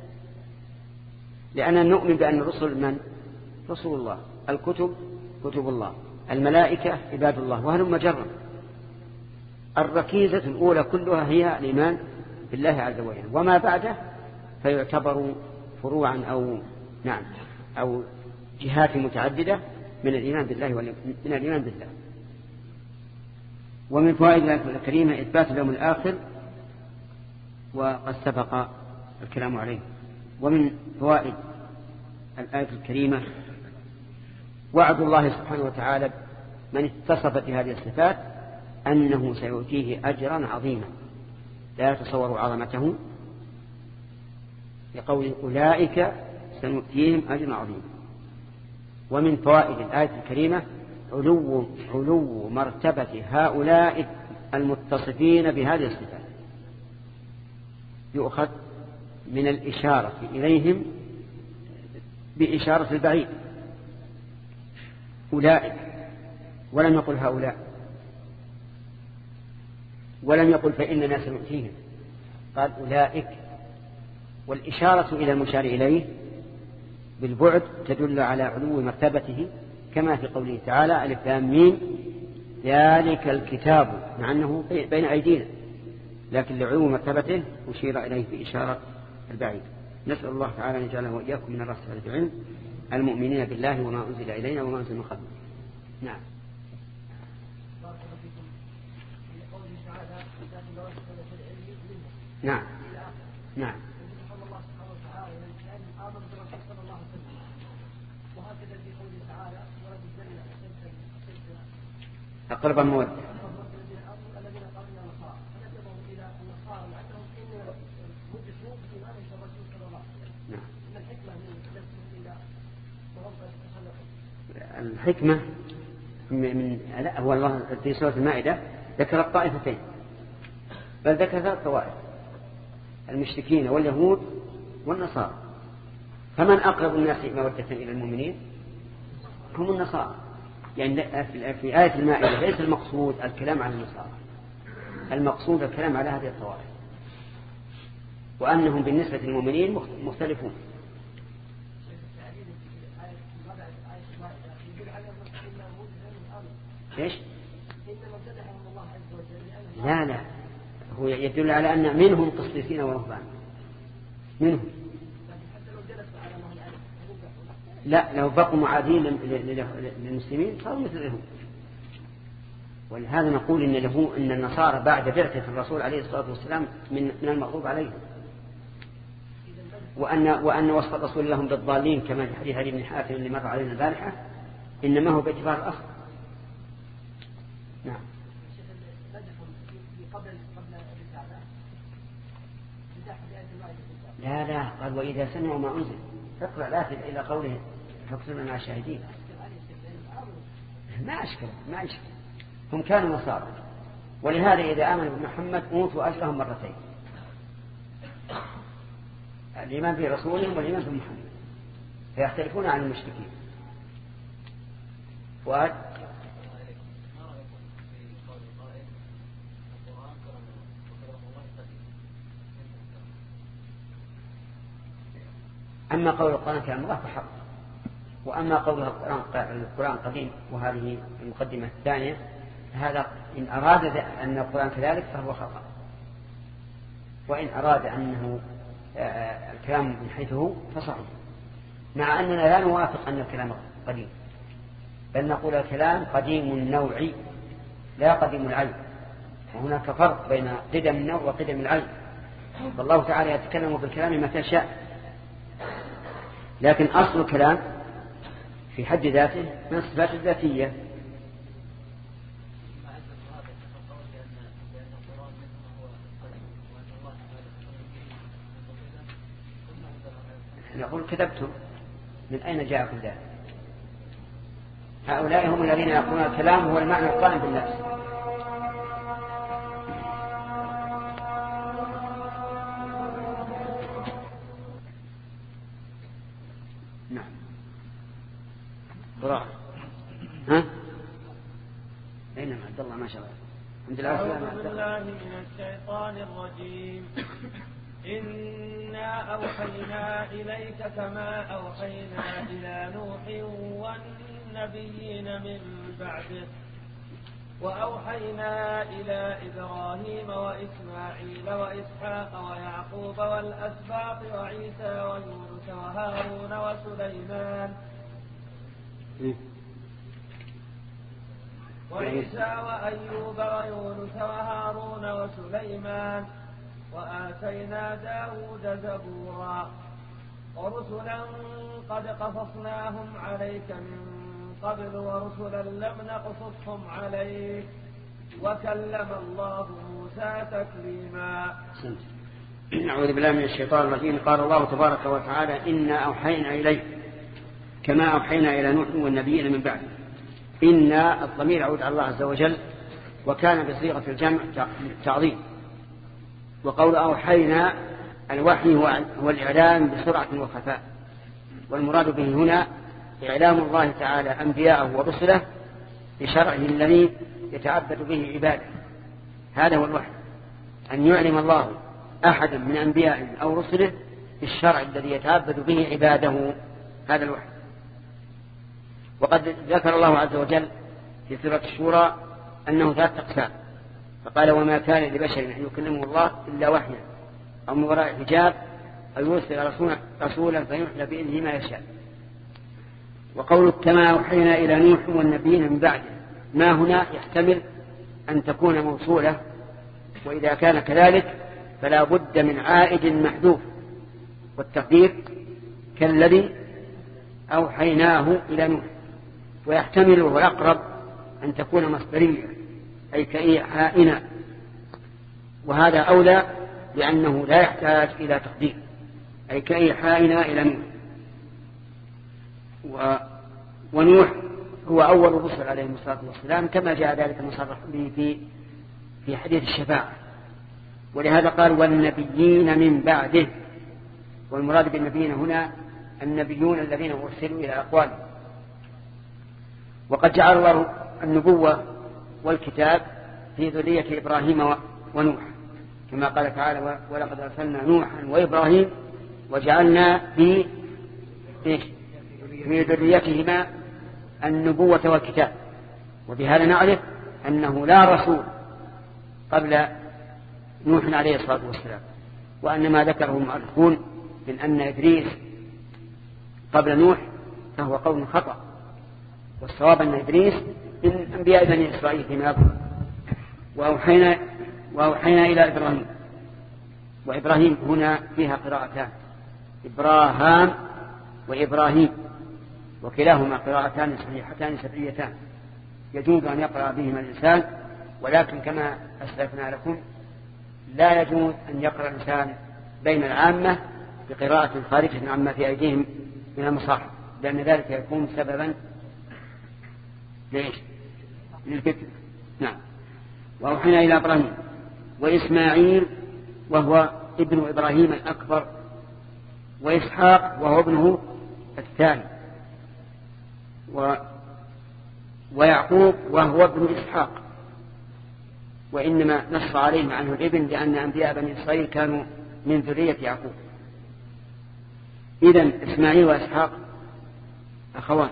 لأننا نؤمن بأن الرسل من رسول الله، الكتب كتب الله، الملائكة عباد الله، وهلم جرا. الركيزة الأولى كلها هي الإيمان بالله عز وجل، وما بعده فيعتبر فروعا أو نعم أو جهات متعددة من الإيمان بالله من الإيمان بالله. ومن فوائد الآية الكريمة إثبات اليوم الآخر، وقد سبق الكلام عليه. ومن فوائد الآية الكريمة وعد الله سبحانه وتعالى من اتصف بهذه الصفات أنه سيؤتيه أجرا عظيما لا يتصور عظمته، لقول أولئك سنؤتيهم أجرا عظيما. ومن فوائد الآية الكريمة علو, علو مرتبة هؤلاء المتصفين بهذه الصفات، يؤخذ من الإشارة إليهم بإشارة البعيد، أولئك ولم يقل هؤلاء، ولم يقل فإننا سنؤتيهم، قال أولئك. والإشارة إلى المشار إليه بالبعد تدل على علو مرتبته، كما في قوله تعالى ألف لام ميم ذلك الكتاب، مع أنه بين أيدينا، لكن لعلو مرتبته أشير إليه بإشارة البعيد. نسأل الله تعالى أن يجعله وإياكم من الرسل العلم المؤمنين بالله وما أنزل إلينا وما أنزل من قبل. نعم. نعم نعم أقرب المودة. الحكمة من هو الله في سورة المائدة ذكر الطائفتين، بل ذكر ثلاث طوائف: المشركين واليهود والنصارى. فمن أقرب الناس مودة إلى المؤمنين هم النصارى. يعني في آية المائدة ليس المقصود الكلام عن النصارى، المقصود الكلام على هذه الطوائف، وأنهم بالنسبة للمؤمنين مختلفون. إيش؟ لا لا، هو يدل على أن منهم قسيسين ورهبان، منهم. لا، لو بقوا معادين للمسلمين صاروا مثلهم. ولهذا نقول إن له إن النصارى بعد بعثة الرسول عليه الصلاة والسلام من من المغضوب عليهم، وأن وأن وصف الرسول لهم بالضالين كما في حديث علي بن حاتم اللي مر علينا البارحة إنما هو باعتبار الأصل. نعم. لا لا، قال وإذا سمعوا ما أنزل اقرأ لا إلى قوله فاكتبنا مع الشاهدين. ما أشكل ما أشكل هم كانوا نصارى، ولهذا إذا آمنوا بمحمد أوتوا أجرهم مرتين، الإيمان برسولهم والإيمان بمحمد، فيختلفون عن المشركين. فؤاد. أما قول القرآن كلام الله فحق، وأما قول القرآن قديم وهذه المقدمة الثانية هذا إن أراد أن القرآن كذلك فهو خطأ، وإن أراد أنه الكلام من حيثه فصحيح، مع أننا لا نوافق أن الكلام قديم، بل نقول الكلام قديم النوع لا قديم العين، وهناك فرق بين قدم النوع وقدم العين. فالله تعالى يتكلم بالكلام متى شاء، لكن أصل الكلام في حد ذاته من الصفات الذاتية. نقول كذبتم، من أين جاءكم ذلك؟ هؤلاء هم الذين يقولون الكلام هو المعنى القائم بالنفس. نعم. قراءة. ها؟ أين عبد الله ما شاء الله. الحمد لله. أعوذ بالله من الشيطان الرجيم. إنا أوحينا إليك كما أوحينا إلى نوح والنبيين من بعده وأوحينا إلى إبراهيم وإسماعيل وإسحاق ويعقوب والأسباط وعيسى ويونس وهارون وسليمان وعيسى وأيوب ويونس وهارون وسليمان وآتينا داود زبورا ورسلا قد قصصناهم عليك من قبل ورسلا لم نقصصهم عليك وكلم الله موسى تكليما. أعوذ بالله من الشيطان الرجيم. قال الله تبارك وتعالى إنا أوحينا إليك كما أوحينا إلى نوح والنبيين من بعد. إنا الضمير يعود على الله عز وجل، وكان بصيغة الجمع تعظيم. وقول أوحينا الوحي هو الإعلام بسرعة وخفاء، والمراد به هنا إعلام الله تعالى أنبياءه ورسله بشرعه الذي يتعبد به عباده. هذا هو الوحي، أن يعلم الله أحدا من أنبيائه أو رسله بالشرع الذي يتعبد به عباده. هذا الوحي. وقد ذكر الله عز وجل في سورة الشورى أنه ثلاث أقسام، فقال وما كان لبشر أن يكلمه الله إلا وحيا أو من وراء حجاب أو يرسل رسولا فيوحي بإذنه ما يشاء. وقوله كما أوحينا إلى نوح والنبيين من بعده، ما هنا يحتمل أن تكون موصولة، وإذا كان كذلك فلا بد من عائد محذوف، والتقدير كالذي أوحيناه إلى نوح. ويحتمل والأقرب أن تكون مصدرية أي كإيحائنا، وهذا أولى لأنه لا يحتاج إلى تقدير، أي كإيحائنا إلى نوح. و... ونوح هو أول الرسل عليه الصلاة والسلام، كما جاء ذلك مصرح به في في حديث الشفاعة. ولهذا قال والنبيين من بعده، والمراد بالنبيين هنا النبيون الذين أرسلوا إلى أقوالهم. وقد جعل الله النبوة والكتاب في ذرية إبراهيم ونوح، كما قال تعالى ولقد أرسلنا نوحا وإبراهيم وجعلنا في في ذريتهما النبوة والكتاب. وبهذا نعرف أنه لا رسول قبل نوح عليه الصلاة والسلام، وأن ما ذكره المؤرخون من أن إدريس قبل نوح فهو قول خطأ، والصواب أن إدريس من أنبياء بني إسرائيل فيما يظهر. وأوحينا, وأوحينا إلى إبراهيم، وإبراهيم هنا فيها قراءتان، إبراهام وإبراهيم، وكلاهما قراءتان صحيحتان سبعيتان يجوز أن يقرأ بهما الإنسان، ولكن كما أسلفنا لكم لا يجوز أن يقرأ الإنسان بين العامة بقراءة خارجة عما في أيديهم من المصاحف، لأن ذلك يكون سببا ليش؟ للفتنة. نعم. وأوحينا إلى إبراهيم وإسماعيل وهو ابن إبراهيم الأكبر، وإسحاق وهو ابنه الثاني، و... ويعقوب وهو ابن إسحاق، وإنما نص عليهم عنه الابن لأن أنبياء بني إسرائيل كانوا من ذرية يعقوب. إذن إسماعيل وإسحاق أخوان،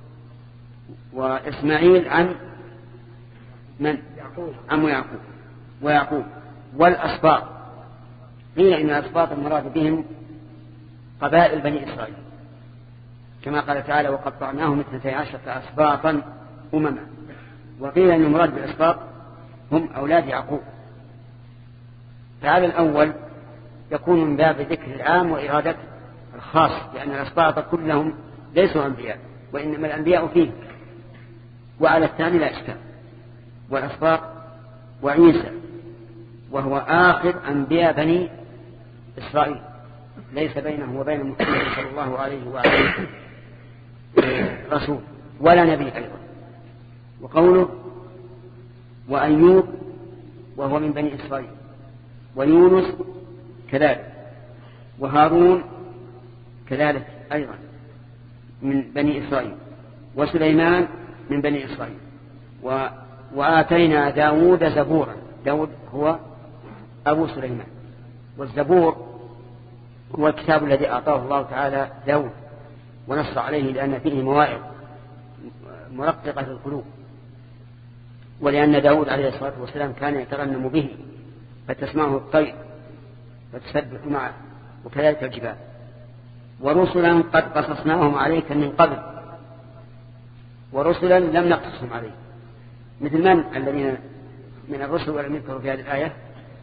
وإسماعيل عن من؟ يعقوب. عم يعقوب ويعقوب. والأسباط قيل إن الأسباط المراد بهم قبائل بني إسرائيل، كما قال تعالى وقطعناهم اثنتي عشرة أسباطا أمما. وقيل أن المراد بالأسباط هم أولاد يعقوب. فهذا الأول يكون من باب ذكر العام وإرادة الخاص، لأن الأسباط كلهم ليسوا أنبياء، وإنما الأنبياء فيه. وعلى الثاني لا إشكال، والأسباط وعيسى وهو آخر أنبياء بني إسرائيل، ليس بينه وبين محمد صلى الله عليه وآله رسول ولا نبي أيضا. وقوله وأيوب وهو من بني إسرائيل، ويونس كذلك، وهارون كذلك أيضا من بني إسرائيل، وسليمان من بني إسرائيل. و... وآتينا داود زبورا، داود هو أبو سليمان، والزبور هو الكتاب الذي أعطاه الله تعالى داود ونص عليه لأن فيه مواعظ مرققة القلوب، ولأن داود عليه الصلاة والسلام كان يترنم به فتسمعه الطير فتسبح معه، وكذلك الجبال. ورسلا قد قصصناهم عليك من قبل، ورسلا لم نقصصهم عليك، مثل من الذين من الرسل ولم يذكروا في هذه الآية؟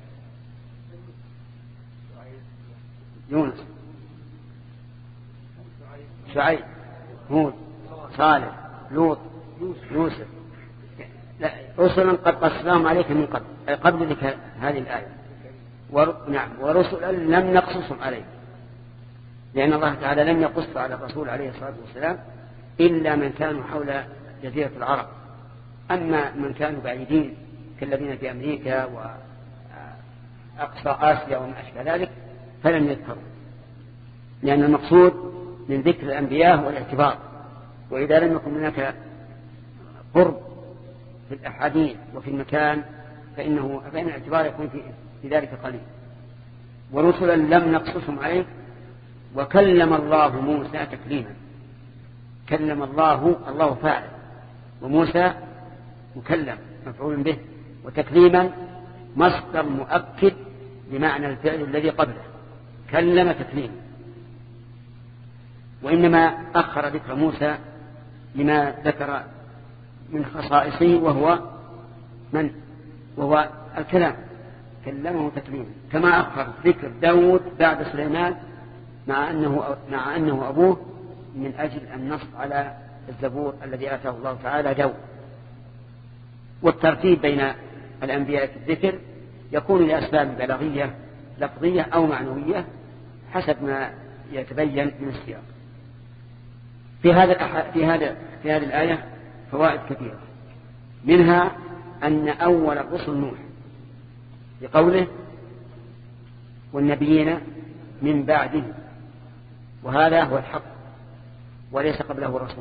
يونس، شعيب، هود، صالح، لوط، يوسف. لا، رسلا قد قصصناهم عليك من قبل، أي قبل ذكر هذه الآية. ور... نعم. ورسلا لم نقصصهم عليك، لأن الله تعالى لم يقص على الرسول عليه الصلاة والسلام إلا من كانوا حول جزيرة العرب. أما من كانوا بعيدين كالذين في أمريكا وأقصى آسيا وما أشبه ذلك فلم يذكروا، لأن المقصود من ذكر الأنبياء والاعتبار، وإذا لم يكن هناك قرب في الأحاديث وفي المكان فإنه فإن الاعتبار يكون في, في ذلك قليل. ورسلا لم نقصصهم عليه. وكلم الله موسى تكليما. كلم الله الله فاعل وموسى مكلم مفعول به، وتكليما مصدر مؤكد لمعنى الفعل الذي قبله، كلم تكليما. وإنما أخر ذكر موسى لما ذكر من خصائصه وهو من وهو الكلام، كلمه تكليما، كما أخر ذكر داود بعد سليمان مع أنه, مع أنه أبوه من أجل النص على الزبور الذي آتاه الله تعالى داود. والترتيب بين الأنبياء في الذكر يكون لأسباب بلاغية لفظية أو معنوية حسب ما يتبين من السياق. في هذا في هذا في هذه الآية فوائد كثيرة، منها أن أول الرسل نوح بقوله والنبيين من بعده، وهذا هو الحق وليس قبله رسول.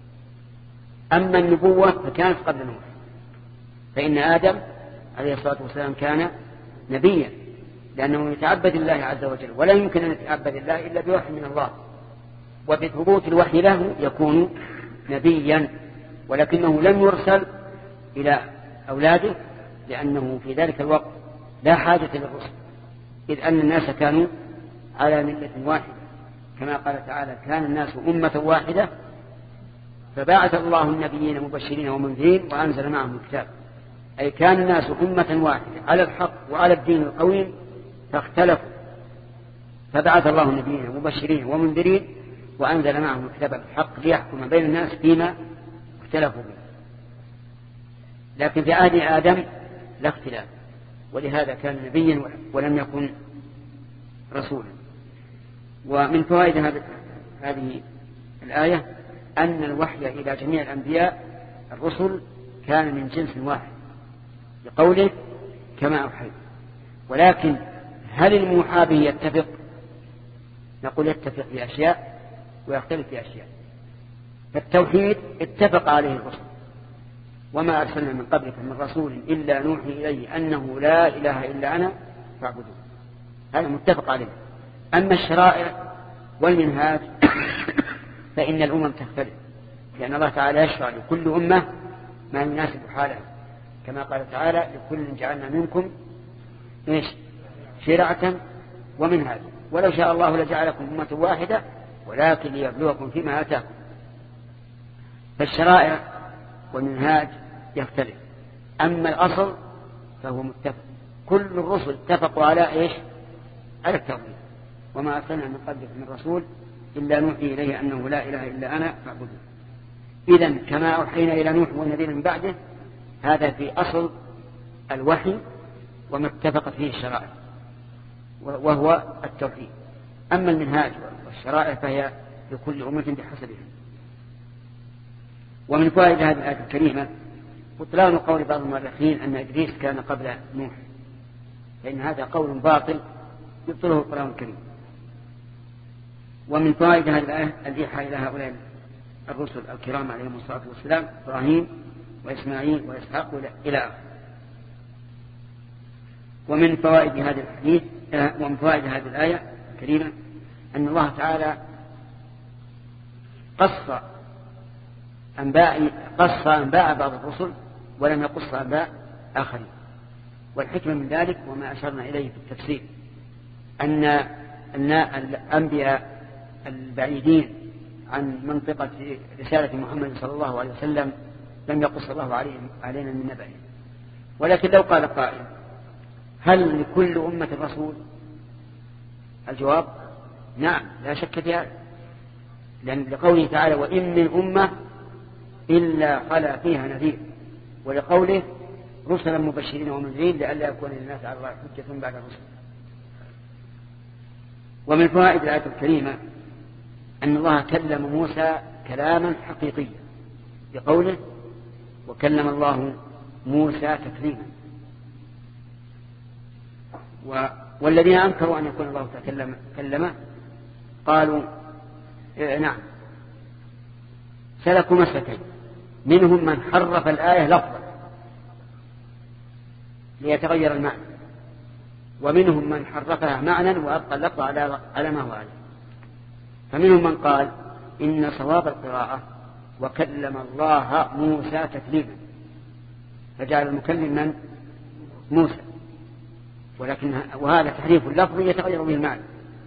أما النبوة فكانت قبل نوح، فإن آدم عليه الصلاة والسلام كان نبيا لأنه يتعبد الله عز وجل، ولا يمكن أن يتعبد الله إلا بوحي من الله، وبثبوت الوحي له يكون نبيا، ولكنه لم يرسل إلى أولاده لأنه في ذلك الوقت لا حاجة للرسل، إذ أن الناس كانوا على ملة واحدة، كما قال تعالى كان الناس أمة واحدة فبعث الله النبيين مبشرين ومنذرين وأنزل معهم الكتاب، أي كان الناس أمة واحدة على الحق وعلى الدين القويم فاختلفوا، فبعث الله النبيين مبشرين ومنذرين وأنزل معهم الكتاب الحق ليحكم بين الناس فيما اختلفوا به. لكن في عهد آدم لا اختلاف، ولهذا كان نبيا ولم يكن رسولا. ومن فوائد هذه الآية أن الوحي إلى جميع الأنبياء الرسل كان من جنس واحد بقوله كما أوحيت. ولكن هل الموحى به يتفق؟ نقول يتفق في أشياء ويختلف في أشياء. فالتوحيد اتفق عليه الرسل، وما أرسلنا من قبلك من رسول إلا نوحي إليه أنه لا إله إلا أنا فاعبدون، هذا متفق عليه. أما الشرائع والمنهاج فإن الأمم تختلف، لأن الله تعالى يشرع لكل أمة ما يناسب حالها، كما قال تعالى لكل جعلنا منكم إيش شرعة ومنهاج، ولو شاء الله لجعلكم أمة واحدة ولكن ليبلوكم فيما آتاكم. فالشرائع والمنهاج يختلف، أما الأصل فهو متفق. كل الرسل اتفقوا على إيش على التوحيد، وما أرسلنا من قبلك من رسول إلا نوحي إليه أنه لا إله إلا أنا فاعبدون. إذن كما أوحينا إلى نوح والنبيين من بعده، هذا في أصل الوحي وما اتفقت فيه الشرائع وهو التوحيد. أما المنهاج والشرائع فهي لكل أمة بحسبها. ومن فوائد هذه الآية الكريمة بطلان قول بعض المؤرخين أن إدريس كان قبل نوح، لأن هذا قول باطل يبطله القرآن الكريم. ومن فوائد هذه الآية الإيحاء إلى هؤلاء الرسل الكرام عليهم الصلاة والسلام إبراهيم وإسماعيل وإسحاق إلى آخره. ومن فوائد هذا الحديث ومن فوائد هذه الآية الكريمة أن الله تعالى قص أنباء قص أنباء بعض الرسل ولم يقص أنباء آخرين. والحكمة من ذلك وما أشرنا إليه في التفسير أن الأنبياء البعيدين عن منطقة رسالة محمد صلى الله عليه وسلم لم يقص الله علينا من نبأه. ولكن لو قال قائل هل لكل أمة رسول؟ الجواب نعم لا شك في هذا، لأن لقوله تعالى وإن من أمة إلا خلا فيها نذير، ولقوله رسلا مبشرين ومنذرين لئلا يكون للناس على الله حجة بعد الرسل. ومن فوائد الآية الكريمة أن الله كلم موسى كلاما حقيقيا بقوله وكلم الله موسى تكليما. والذين أنكروا أن يكون الله تكلم كلمه قالوا إيه نعم سلكوا مسلكين: منهم من حرف الآية لفظا ليتغير المعنى، ومنهم من حرفها معنى وأبقى اللفظ على على ما هو عليه. فمنهم من قال إن صواب القراءة وكلم الله موسى تكليما، فجعل المكلم من موسى، ولكن وهذا تحريف اللفظ يتغير به المعنى،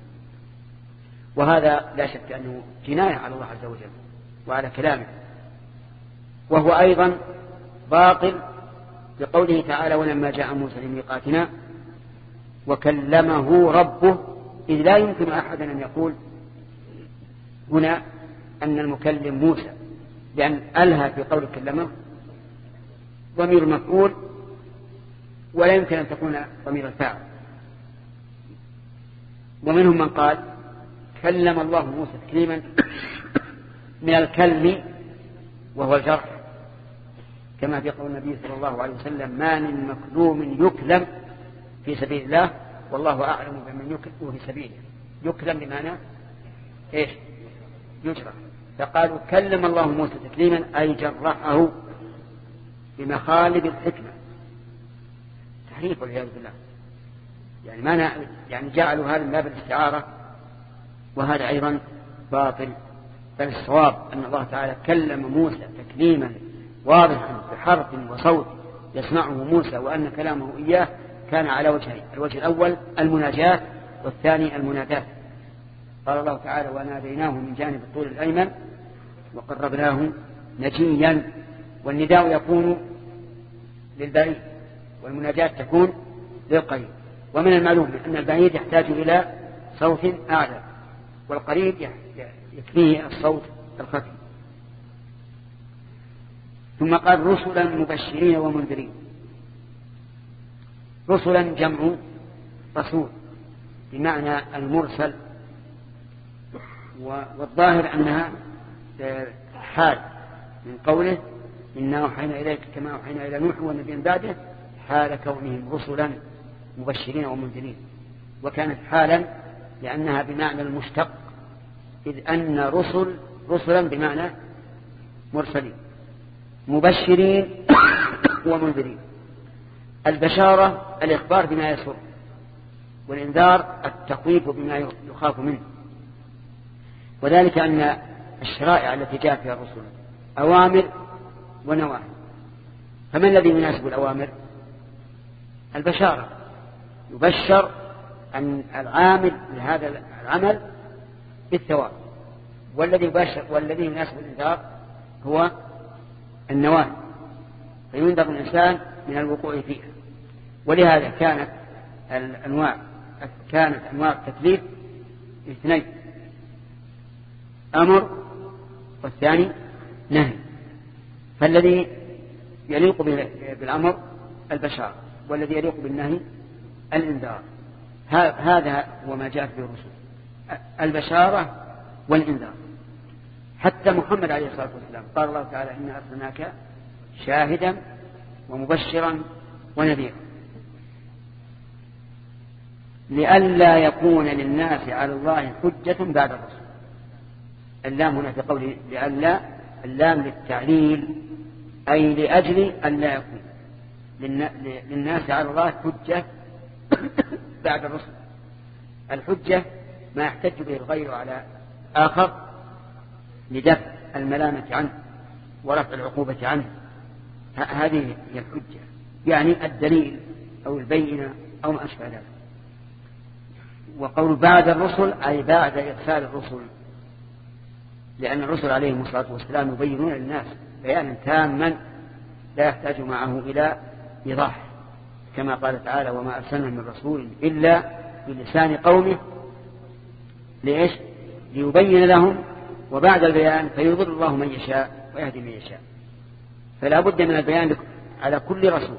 وهذا لا شك أنه جناية على الله عز وجل وعلى كلامه. وهو أيضا باطل بقوله تعالى: ولما جاء موسى لميقاتنا وكلمه ربه، إذ لا يمكن أحد أن يقول هنا أن المكلم موسى، لأن ألها في قول كلمه ضمير المفعول، ولا يمكن أن تكون ضمير الفاعل. ومنهم من قال كلم الله موسى تكليما من الكلم وهو الجرح، كما في قول النبي صلى الله عليه وسلم: ما من مكلوم يكلم في سبيل الله والله أعلم بمن يكلم في سبيله. يكلم بمعنى إيش؟ يجرح. فقالوا كلم الله موسى تكليما أي جرحه بمخالب الحكمة، تحريف والعياذ بالله. يعني ما يعني جعلوا هذا من باب الاستعارة، وهذا أيضا باطل. بل الصواب أن الله تعالى كلم موسى تكليما واضحا بحرف وصوت يسمعه موسى، وأن كلامه إياه كان على وجهين: الوجه الأول المناجاة، والثاني المناداة. قال الله تعالى: وناديناه من جانب الطور الأيمن وقربناه نجيا. والنداء يكون للبعيد والمناجاة تكون للقريب. ومن المعلوم أن البعيد يحتاج إلى صوت أعلى، والقريب يكفيه الصوت الخفي. ثم قال: رسلا مبشرين ومنذرين. رسلا جمع رسول بمعنى المرسل، والظاهر أنها حال من قوله: إنا أوحينا إليك كما أوحينا إلى نوح والنبيين بعده، حال كونهم رسلا مبشرين ومنذرين. وكانت حالا لأنها بمعنى المشتق، إذ أن رسل رسلا بمعنى مرسلين، مبشرين ومنذرين. البشارة الإخبار بما يسر، والإنذار التخويف بما يخاف منه. وذلك أن الشرائع التي جاء فيها الرسل أوامر ونواهي، فما الذي يناسب الأوامر؟ البشارة، يبشر أن العامل لهذا العمل بالثواب. والذي يبشر والذي يناسب الإنذار هو النواهي، فينذر الإنسان من الوقوع فيها. ولهذا كانت الأنواع كانت أنواع التكليف اثنين: أمر والثاني نهي. فالذي يليق بالأمر البشارة، والذي يليق بالنهي الإنذار. هذا هو ما جاءت به الرسل، البشارة والإنذار. حتى محمد عليه الصلاة والسلام قال الله تعالى: إنا أرسلناك شاهدا ومبشرا ونذيرا، لئلا يكون للناس على الله حجة بعد الرسل. اللام هنا في قوله لئلا، اللام للتعليل، أي لأجل أن لا يكون للناس على الله حجة بعد الرسل. الحجة ما يحتج به الغير على آخر لدفع الملامة عنه ورفع العقوبة عنه، هذه هي الحجة، يعني الدليل أو البينة أو ما أشبه ذلك. وقول بعد الرسل أي بعد إرسال الرسل، لأن الرسل عليهم الصلاة والسلام يبينون للناس بيانا تاما لا يحتاج معه إلى إيضاح، كما قال تعالى: وما أرسلنا من رسول إلا بلسان قومه ليش؟ ليبين لهم. وبعد البيان فيضل الله من يشاء ويهدي من يشاء. فلا بد من البيان على كل رسول،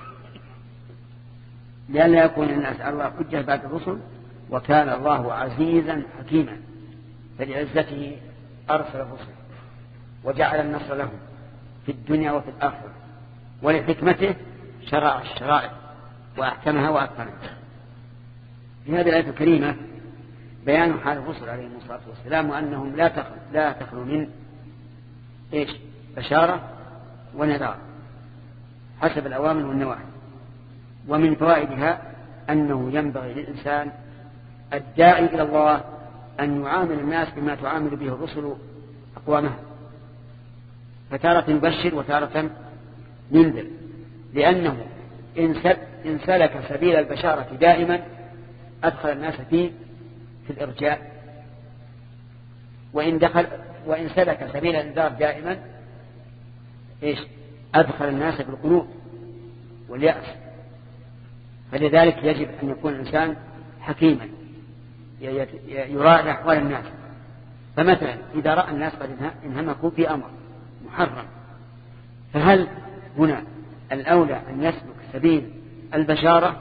لأن لا يكون الناس على الله حجة بعد الرسل. وكان الله عزيزا حكيما، فلعزته أرسل الرسل وجعل النصر لهم في الدنيا وفي الآخرة، ولحكمته شرع الشرائع وأحكمها وأتقنها. في هذه الآية الكريمة بيان حال الرسل عليهم الصلاة والسلام، وأنهم لا تخلو لا تخلو من إيش بشارة ونذار حسب الأوامر والنواهي. ومن فوائدها أنه ينبغي للإنسان الداعي إلى الله أن يعامل الناس بما تعامل به الرسل أقوامها، فتارة يبشر وتارة ينذر، لأنه إن سلك سبيل البشارة دائما أدخل الناس فيه في الإرجاء، وإن, دخل وإن سلك سبيل الإنذار دائما إيش أدخل الناس في القنوط واليأس. فلذلك يجب أن يكون الإنسان حكيما يراعي أحوال الناس. فمثلا إذا رأى الناس قد انهمكوا في أمر محرم، فهل هنا الأولى أن يسلك سبيل البشارة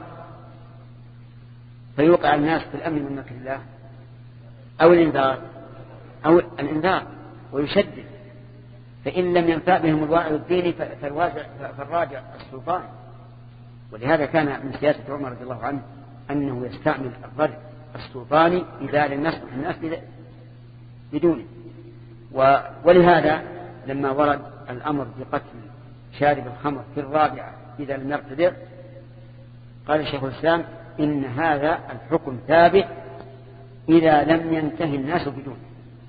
فيوقع الناس في الأمن من مكر الله، أو الإنذار أو الإنذار ويشدد؟ فإن لم ينفع بهم الواعظ الديني فالراجع السلطان. ولهذا كان من سياسة عمر رضي الله عنه أنه يستعمل الردع السلطاني إذا لم يصلح الناس بدونه. ولهذا لما ورد الأمر بقتل شارب الخمر في الرابعة إذا لم يقتدر، قال الشيخ الإسلام إن هذا الحكم ثابت إذا لم ينتهي الناس بدونه.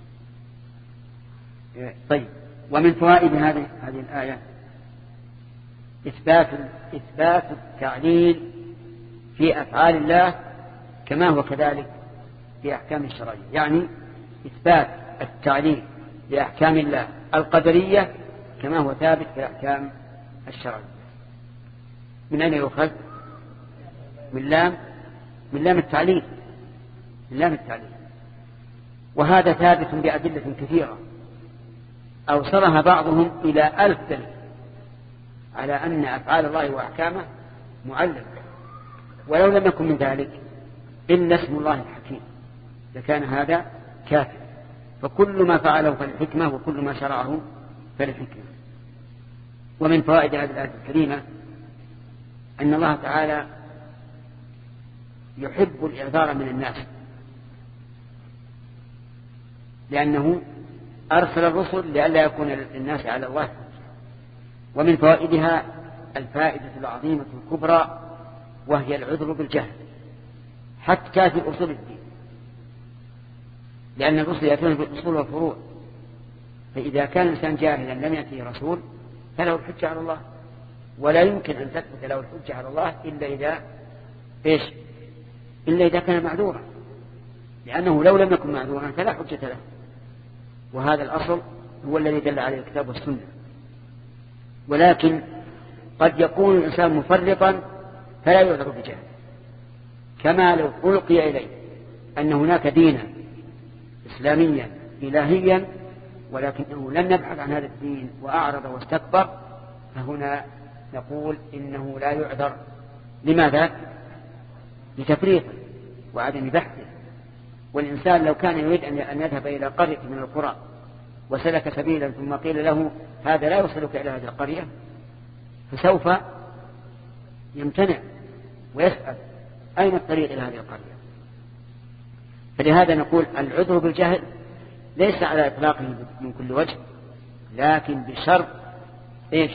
طيب، ومن فوائد هذه هذه الآية إثبات إثبات التعليل في أفعال الله كما هو كذلك في أحكام الشرعية، يعني إثبات التعليل لأحكام الله القدرية كما هو ثابت في الأحكام الشرعية. من أين يؤخذ؟ من لام من لام التعليل من لام التعليل وهذا ثابت بأدلة كثيرة أوصلها بعضهم إلى ألف دليل على أن أفعال الله وأحكامه معلل، ولو لم يكن من ذلك إلا اسم الله الحكيم لكان هذا كافر. فكل ما فعله فالحكمة وكل ما شرعه فالحكمة. ومن فوائد هذه الآية الكريمة أن الله تعالى يحب الإعذار من الناس، لأنه أرسل الرسل لئلا يكون للناس على الله. ومن فوائدها الفائدة العظيمة الكبرى وهي العذر بالجهل حتى في أصول الدين، لأن الرسل يأتون بالأصول والفروع، فإذا كان الإنسان جاهلا لم يأتيه رسول فله الحجة على الله، ولا يمكن أن تثبت له الحجة على الله إلا إذا إيش إلا إذا كان معذورا، لأنه لو لم يكن معذورا فلا حجة له. وهذا الأصل هو الذي دل عليه الكتاب والسنة. ولكن قد يكون الإنسان مفرطا فلا يعذر بجهل، كما لو ألقي إليه أن هناك دينا إسلاميا إلهيا ولكنه لم يبحث عن هذا الدين وأعرض واستكبر، فهنا نقول إنه لا يعذر. لماذا؟ لتفريطه وعدم بحثه. والإنسان لو كان يريد أن يذهب إلى قرية من القرى وسلك سبيلا ثم قيل له هذا لا يوصلك إلى هذه القرية فسوف يمتنع ويسأل أين الطريق إلى هذه القرية. فلهذا نقول العذر بالجهل ليس على إطلاقه من كل وجه، لكن بشرط إيش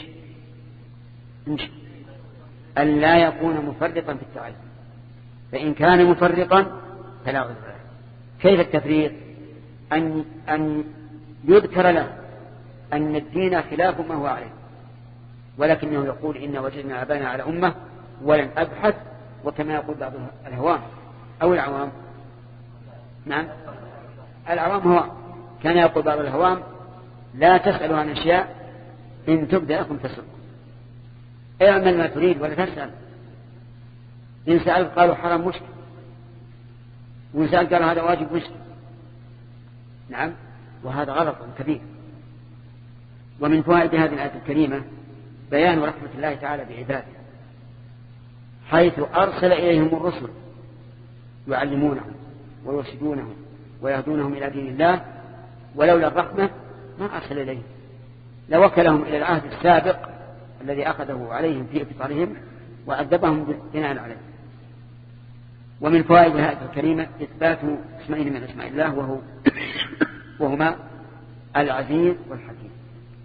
أن لا يكون مفرطا في التعلم، فإن كان مفرطا فلا عذر له. كيف التفريط؟ أن, أن يذكر له أن الدين خلاف ما هو عليه، ولكنه يقول إن وجدنا أبانا على أمة ولن أبحث، وكما يقول بعض الهوام أو العوام. نعم العوام هو كان يقول بعض الهوام لا تسألوا عن أشياء إن تبدأ لكم تسأل، اعمل ما تريد ولا تسأل. إن سألت قالوا حرام مشكل، وإن سألت قالوا هذا واجب مشكل. نعم، وهذا غلط كبير. ومن فوائد هذه الآية الكريمة بيان رحمة الله تعالى بعباده، حيث أرسل إليهم الرسل يعلمونهم ويرشدونهم ويهدونهم إلى دين الله، ولولا الرحمة ما أرسل إليهم، لوكلهم إلى العهد السابق الذي أخذه عليهم في إبطالهم وعذبهم بناء عليه. ومن فوائد الآية الكريمة إثبات اسمين من أسماء الله وهو وهما العزيز والحكيم.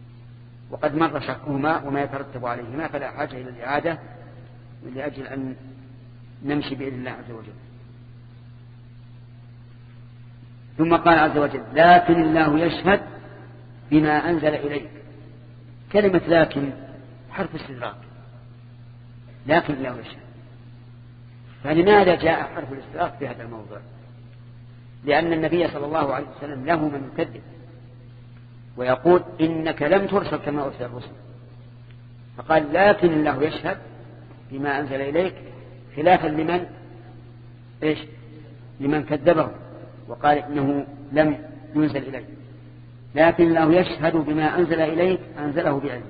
وقد مر شرحهما وما يترتب عليهما، فلا حاجة إلى الإعادة لأجل أن نمشي بإذن الله عز وجل. ثم قال عز وجل: لكن الله يشهد بما أنزل إليك. كلمة لكن حرف استدراك، لكن الله يشهد. فلماذا جاء حرف الاستدراك في هذا الموضوع؟ لأن النبي صلى الله عليه وسلم له من يكذب ويقول: إنك لم ترسل كما أرسل الرسل. فقال: لكن الله يشهد بما أنزل إليك، خلافا لمن إيش لمن كذبه وقال إنه لم ينزل إليك. لكن الله يشهد بما أنزل إليك، أنزله بعلم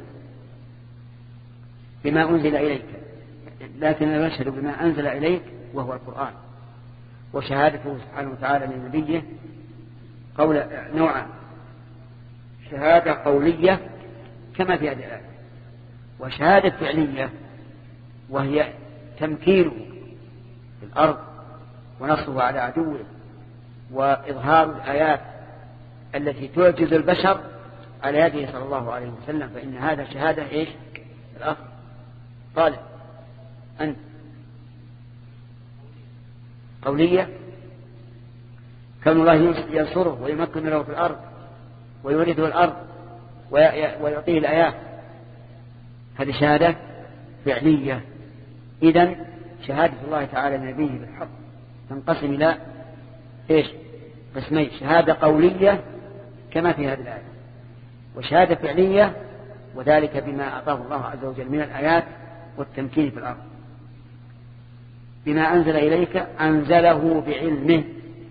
بما أنزل إليك، لكن الله يشهد بما أنزل إليك وهو القرآن. وشهادته سبحانه وتعالى لنبيه قول نوعا: شهادة قولية كما في هذه الآية، وشهادة فعلية وهي تمكينه في الأرض ونصره على عدوه وإظهار الآيات التي تعجز البشر على يده صلى الله عليه وسلم. فإن هذا شهادة إيش؟ الأخ طالب أنت قولية، كون الله ينصره ويمكن له في الأرض ويورثه الأرض ويعطيه الآيات، هذه شهادة فعلية. إذن شهادة الله تعالى لنبيه بالحق تنقسم إلى إيش؟ قسمين: شهادة قولية كما في هذه الآية، وشهادة فعلية وذلك بما أعطاه الله عز وجل من الآيات والتمكين في الأرض. بما أنزل إليك أنزله بعلمه،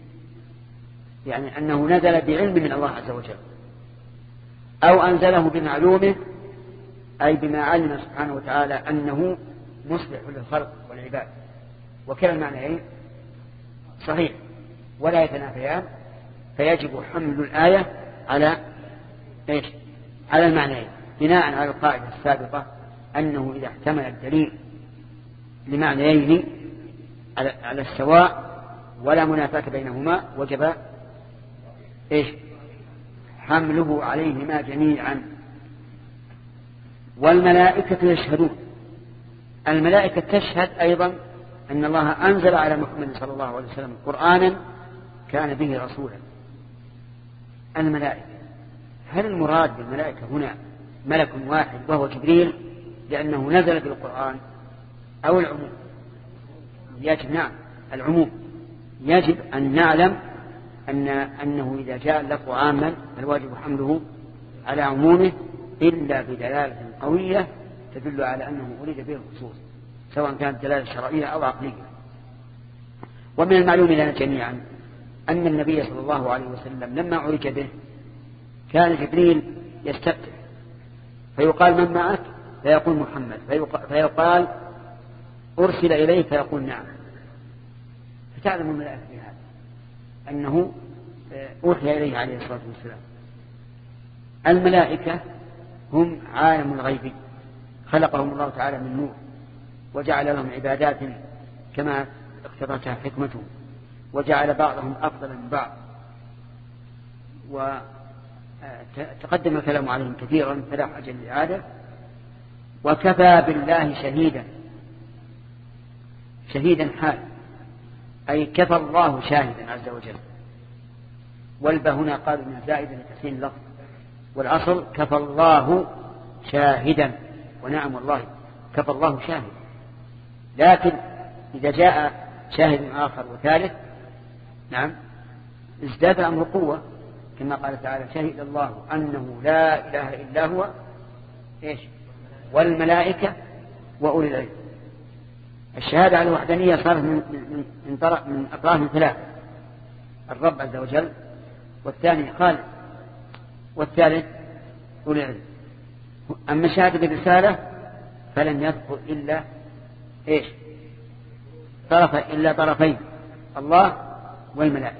يعني أنه نزل بعلم من الله عز وجل، أو أنزله بمعلومه أي بما علم سبحانه وتعالى أنه مصلح للخلق والعباد. وكلا المعنيين صحيح ولا يتنافيان، فيجب حمل الآية على إيش؟ على المعنيين، بناء على القاعدة السابقة أنه إذا احتمل الدليل لمعنيين على السواء ولا منافاة بينهما وجب إيش؟ حمله عليهما جميعا. والملائكة يشهدون، الملائكة تشهد أيضا أن الله أنزل على محمد صلى الله عليه وسلم قرآنا كان به رسولا. الملائكة، هل المراد بالملائكة هنا ملك واحد وهو جبريل لأنه نزل بالقرآن، أو العموم؟ يجب نعم العموم. يجب أن نعلم أن أنه إذا جاء اللفظ عاما فالواجب حمله على عمومه إلا بدلالة قوية تدل على أنه أريد به الخصوص، سواء كانت دلالة شرعية أو عقلية. ومن المعلوم لنا جميعا أن النبي صلى الله عليه وسلم لما عرج به كان جبريل يستفتح فيقال: من معك؟ فيقول: محمد. فيقال: أرسل إليه؟ فيقول: نعم. فتعلم الملائكة بهذا أنه أوحي إليه عليه الصلاة والسلام. الملائكة هم عالم الغيب، خلقهم الله تعالى من نور وجعل لهم عبادات كما اقتضتها حكمته، وجعل بعضهم أفضل من بعض، وتقدم الكلام عليهم كثيرا فلا حاجة للإعادة. وكفى بالله شهيدا، شهيدا حال أي كفى الله شاهدا عز وجل. والبه هنا قالوا من زائدة لتحسين اللفظ، والأصل كفى الله شاهدا، ونعم والله كفى الله شاهدا. لكن إذا جاء شاهد آخر وثالث نعم ازداد الأمر قوة، كما قال تعالى: شهد الله أنه لا إله إلا هو إيش؟ والملائكة وأولي العلم. الشهادة على الوحدانية صارت من من من, من أطراف ثلاث: الرب عز وجل، والثاني خالق، والثالث أولي العلم. أما الشهادة بالرسالة فلن يذكر إلا إيش؟ طرف إلا طرفين: الله والملائكة.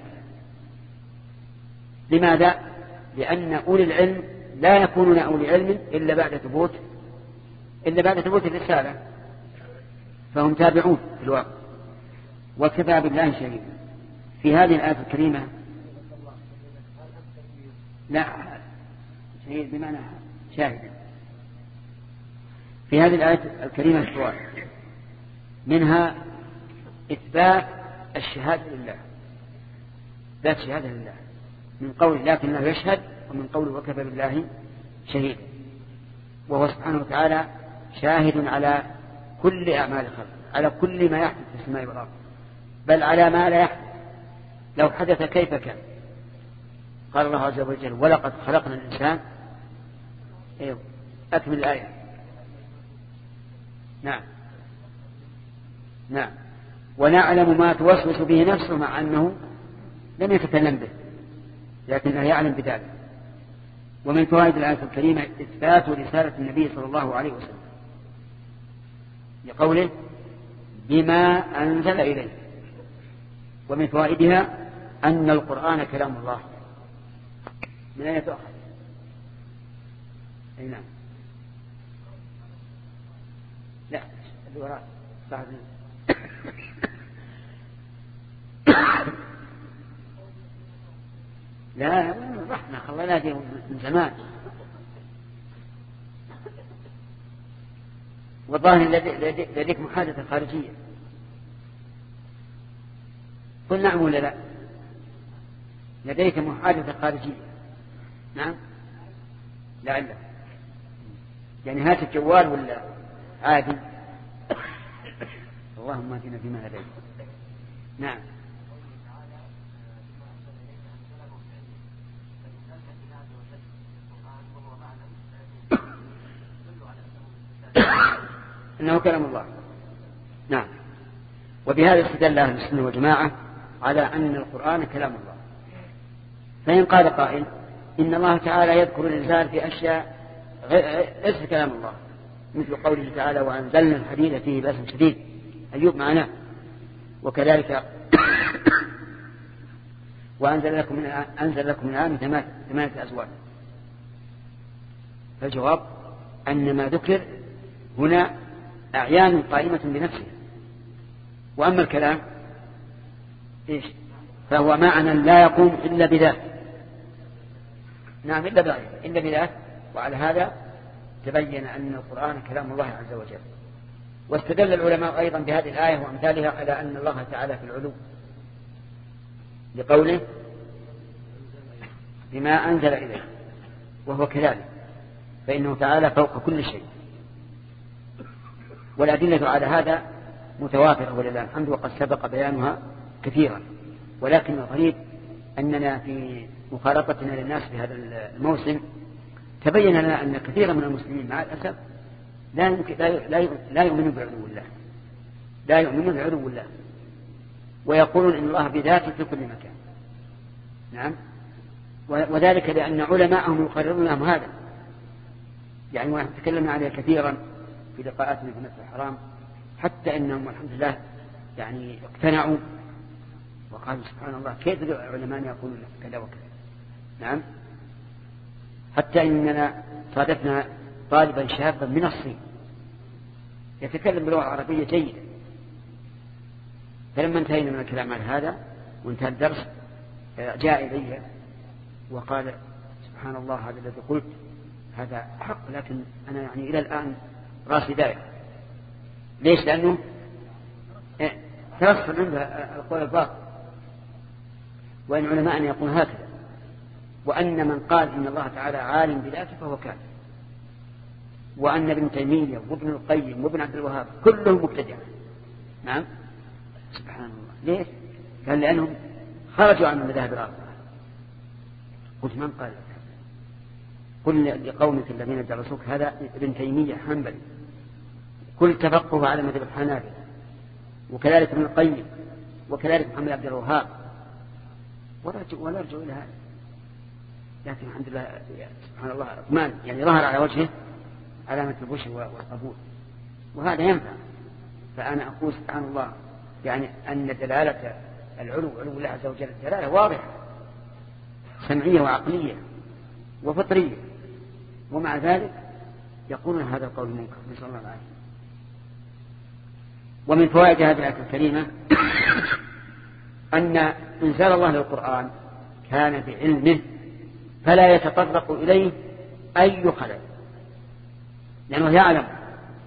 لماذا؟ لأن أولي العلم لا يكونون أولي علم إلا بعد ثبوت إلا بعد ثبوت الرسالة، فهم تابعون في الواقع. وكفى بالله شهيدا. في هذه الآية الكريمة لا شهيد بمعنى شاهدا، في هذه الآية الكريمة السؤال منها إثبات الشهادة لله، ذات شهادة لله من قول لكنه يشهد، ومن قول وكفى بالله شهيدا، وهو سبحانه وتعالى شاهد على كل أعمال الخلق، على كل ما يحدث في السماء والأرض، بل على ما لا يحدث لو حدث كيف كان. قال الله عز وجل ولقد خلقنا الإنسان. ايوه أكمل الآية. نعم نعم ونعلم ما توسوس به نفسه، مع أنه لم يتكلم به لكنه يعلم بذلك. ومن فوائد الآية الكريمة إثبات رسالة النبي صلى الله عليه وسلم لقوله بما أنزل إليه. ومن فوائدها أن القرآن كلام الله. من أين تؤخذ؟ أي نعم لا الوراء بعد لا رحنا خلنا دي من زمان. والظاهر لديك محادثة خارجية. قل نعم ولا لا؟ لديك محادثة خارجية. نعم لعله يعني هات الجوال ولا عادي. اللهم اهدنا فيما هديت. نعم إنه كلام الله. نعم وبهذا استدل أهل السنة والجماعة على أن القرآن كلام الله. فإن قال قائل إن الله تعالى يذكر الإنسان في أشياء ليس كلام الله، مثل قوله تعالى وأنزلنا الحديد فيه بأس شديد، أيوب معنا، وكذلك وأنزل لكم من أنزل لكم من الآن ثمانية أزواج. فالجواب أن ما ذكر هنا أعيان قائمة بنفسه، وأما الكلام إيش؟ فهو معنى لا يقوم إلا بذات. نعم إلا بذات إلا بذات. وعلى هذا تبين أن القرآن كلام الله عز وجل. واستدل العلماء أيضا بهذه الآية وأمثالها على أن الله تعالى في العلو لقوله بما أنزل إليه، وهو كذلك، فإنه تعالى فوق كل شيء. والأدلة على هذا متوافرة ولله الحمد، وقد سبق بيانها كثيرا. ولكن الغريب أننا في مخالطتنا للناس في هذا الموسم تبين لنا أن كثيرا من المسلمين مع الأسف لا لا لا يؤمنون بعلو الله، لا يؤمنون بعلو الله، ويقولون إن الله بذاته في كل مكان. نعم وذلك لأن علماءهم يقررون لهم هذا. يعني ونحن تكلمنا عليه كثيرا في لقاءاتنا في مسجد الحرام، حتى إنهم والحمد لله يعني اقتنعوا وقالوا سبحان الله كيف العلماء يقولون كذا وكذا. نعم حتى إننا صادفنا طالبا شابا من الصين يتكلم باللغة العربية جيدا، فلما انتهينا من الكلام على هذا وانتهى الدرس جاء إلي وقال سبحان الله هذا الذي قلت هذا حق، لكن أنا يعني إلى الآن راسي دائر. ليش؟ لأنه ترسل عنده القول الباطل، وإن علماء يقول هكذا، وأن من قال إن الله تعالى عالم بذاته فهو كافر، وأن ابن تيمية وابن القيم وابن عبد الوهاب كلهم مبتدعون. نعم سبحان الله. ليش؟ قال لأنهم خرجوا عن المذاهب الأربعة. قلت من قال لك؟ قل لقومك الذين درسوك هذا ابن تيمية حنبلي، كل تفقه على مذهب الحنابلة، وكذلك ابن القيم، وكذلك محمد عبد الوهاب، ولا رجعوا إلى هذا. لكن الحمد لله سبحان الله رحمن يعني ظهر على وجهه علامة البشر والقبول، وهذا ينفع. فأنا أقول سبحان الله يعني أن دلالة العلو علو الله عز وجل دلالة واضحة سمعية وعقلية وفطرية، ومع ذلك يقولون هذا القول منكر. نسأل الله العافية. ومن فوائد هذه الآية الكريمة أن إنزال الله للقرآن كان بعلمه فلا يتطرق إليه أي خلل، لأنه يعلم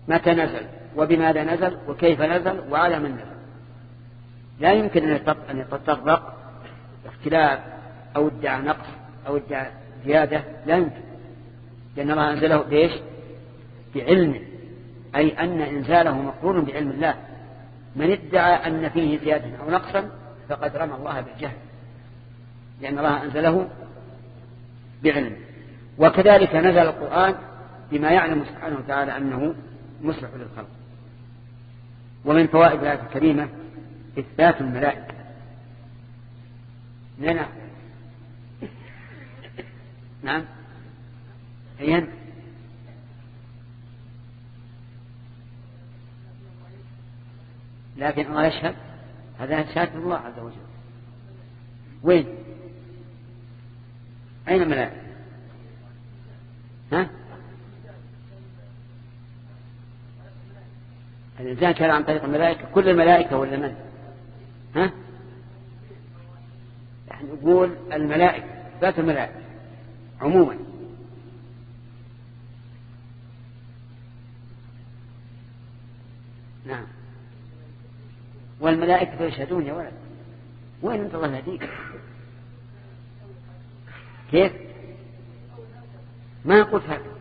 متى نزل وبماذا نزل وكيف نزل وعلى من نزل. لا يمكن أن يتطرق اختلاف أو ادعى نقص أو ادعى زيادة، لا يمكن، لأن الله أنزله بإيش؟ بعلم، أي أن إنزاله مقرون بعلم الله. من ادعى أن فيه زيادة أو نقصا فقد رمى الله بالجهل، لأن الله أنزله بعلم. وكذلك نزل القرآن بما يعلم سبحانه وتعالى أنه مصلح للخلق. ومن فوائد الآية الكريمة إثبات الملائكة لنا. نعم أيها لكن الله يشهد، هذا شهادة الله عز وجل. وين؟ أين الملائكة؟ ها؟ الإنسان كان عن طريق الملائكة، كل الملائكة ولا من؟ ها؟ نحن نقول الملائكة، ذات الملائكة عموما. نعم. والملائكة يشهدون يا ولد. وين انت الله يهديك؟ كيف؟ ما قلت هكذا.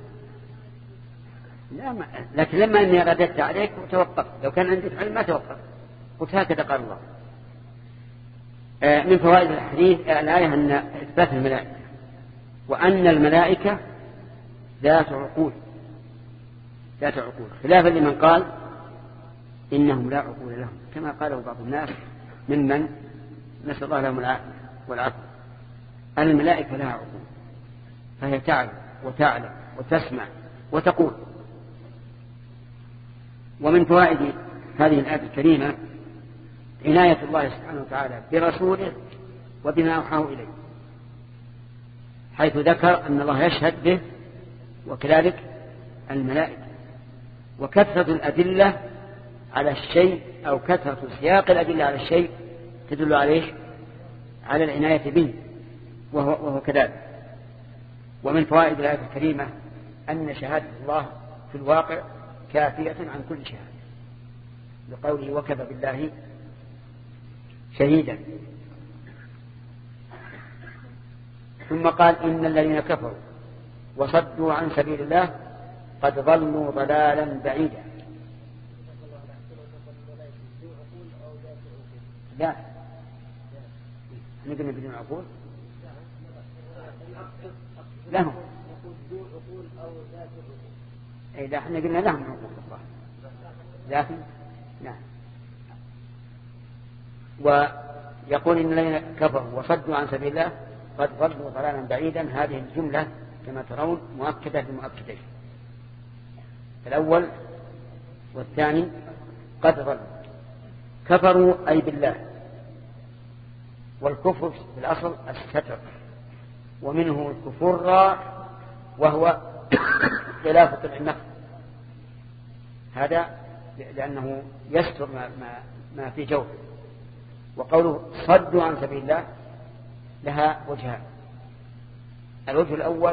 لا ما. لكن لما اني رددت عليك وتوقفت، لو كان عندك علم ما توقفت، قلت هكذا قال الله. آه من فوائد الحديث الآية أن إثبات الملائكة، وأن الملائكة ذات عقول، ذات عقول، خلافا لمن قال إنهم لا عقول لهم، كما قاله بعض الناس ممن نسأل الله لهم العافية والعفو. الملائكة لها عقول، فهي تعلم وتعلم وتسمع وتقول. ومن فوائد هذه الآية الكريمة عناية الله سبحانه وتعالى برسوله وبما أوحاه إليه، حيث ذكر أن الله يشهد به وكذلك الملائكة. وكثرة الأدلة على الشيء أو كثرة سياق الأدلة على الشيء تدل عليه على العناية به، وهو, وهو كذلك. ومن فوائد الآية الكريمة أن شهادة الله في الواقع كافية عن كل شهادة، لقوله وكفى بالله شهيدا. ثم قال إن الذين كفروا وصدوا عن سبيل الله قد ضلوا ضلالا بعيدا. لا نقول بدون عقول لهم، اي لا احنا قلنا لهم عقول الله، لكن نعم. ويقول ان الذين كفروا وصدوا عن سبيل الله قد ضلوا ضلالا بعيدا. هذه الجملة كما ترون مؤكدة بمؤكدين، الأول والثاني قد ضلوا. كفروا أي بالله، والكفر في الأصل الستر، ومنه الكفر وهو خلاف طلع النفس، هذا لأنه يستر ما, ما, ما في جوفه. وقوله صدوا عن سبيل الله لها وجهان. الوجه الأول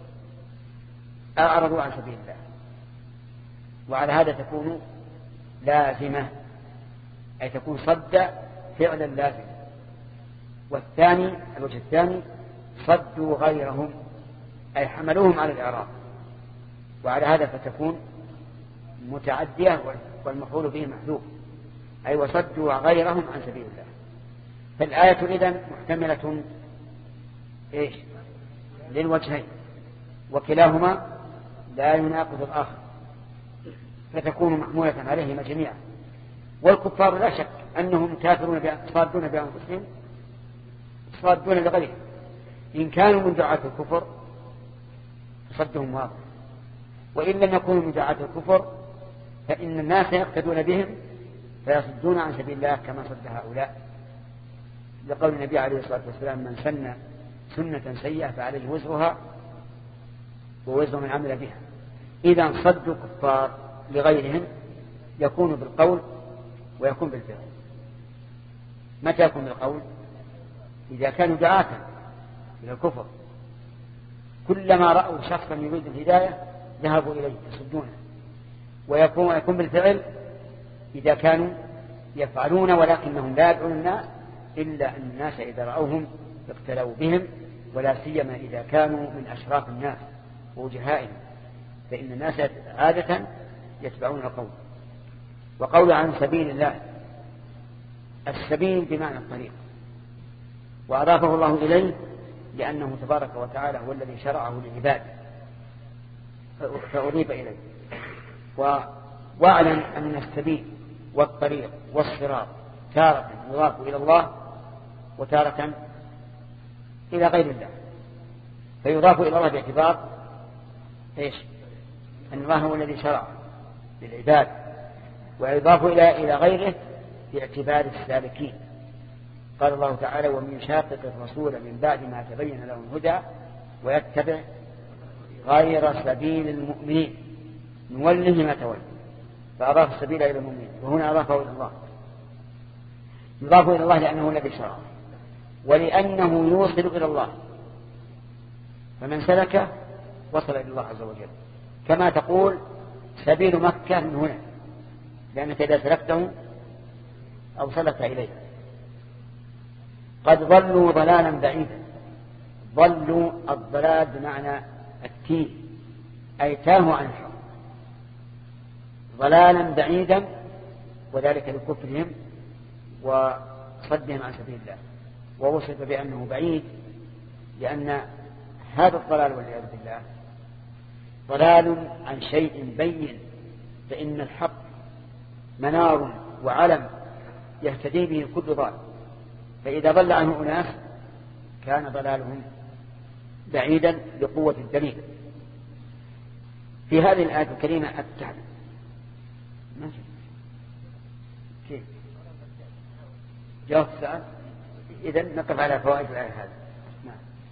أعرضوا عن سبيل الله، وعلى هذا تكون لازمة، أي تكون صد فعلا لازم. والثاني الوجه الثاني صدوا غيرهم، أي حملوهم على الإعراض، وعلى هذا فتكون متعدية والمفعول به محذوف، أي وصدوا غيرهم عن سبيل الله. فالآية إذن محتملة إيش؟ للوجهين، وكلاهما لا يناقض الآخر، فتكون محمولة عليهما جميعا. والكفار لا شك أنهم كافرون صادون بأنفسهم صادون لغيرهم. إن كانوا من دعاة الكفر صدهم واضح، وإن لم يكونوا من دعاة الكفر فإن الناس يقتدون بهم فيصدون عن سبيل الله كما صد هؤلاء، لقول النبي عليه الصلاة والسلام من سن سنة سيئة فعليه وزرها ووزر من عمل بها. إذا صدوا كفار لغيرهم يكون بالقول ويكون بالفعل. متى يكون بالقول؟ إذا كانوا دعاة إلى الكفر، كلما رأوا شخصا يريد الهداية ذهبوا إليه يصدونه. ويكون يكون بالفعل إذا كانوا يفعلون ولكنهم لا يدعون الناس، إلا أن الناس إذا رأوهم اقتلوا بهم، ولا سيما إذا كانوا من أشراف الناس ووجهائهم، فإن الناس عادة يتبعون القول. وقول عن سبيل الله، السبيل بمعنى الطريق، وأضافه الله إليه لأنه تبارك وتعالى هو الذي شرعه للعباد فأضيف إليه. واعلم أن السبيل والطريق والصراط تارة يضاف إلى الله وتارة إلى غير الله. فيضاف إلى الله باعتبار إيش؟ أن الله هو الذي شرع للعباد، ويضاف إلى إلى غيره باعتبار السالكين. قال الله تعالى: ومن يشاقق الرسول من بعد ما تبين له الهدى ويتبع غير سبيل المؤمنين نوله ما تولى. فأضاف السبيل إلى المؤمنين، وهنا أضافه إلى الله. يضاف إلى الله لأنه الذي شرع، ولأنه يوصل إلى الله، فمن سلك وصل إلى الله عز وجل. كما تقول سبيل مكة من هنا، لأنك إذا سلكته أوصلت إليه. قد ضلوا ضلالا بعيدا. ضلوا الضلال بمعنى التيه، أي تاهوا عن الحق ضلالا بعيدا، وذلك لكفرهم وصدهم عن سبيل الله. ووصف بأنه بعيد لأن هذا الضلال والعياذ بالله ضلال عن شيء بين، فإن الحق منار وعلم يهتدي به كل ضال، فإذا ضل عنه أناس كان ضلالهم بعيدا لقوة الدليل. في هذه الآية الكريمة التعليم ما كيف جاوب السؤال. إذن نقف على فوائد الآية هذه. نعم.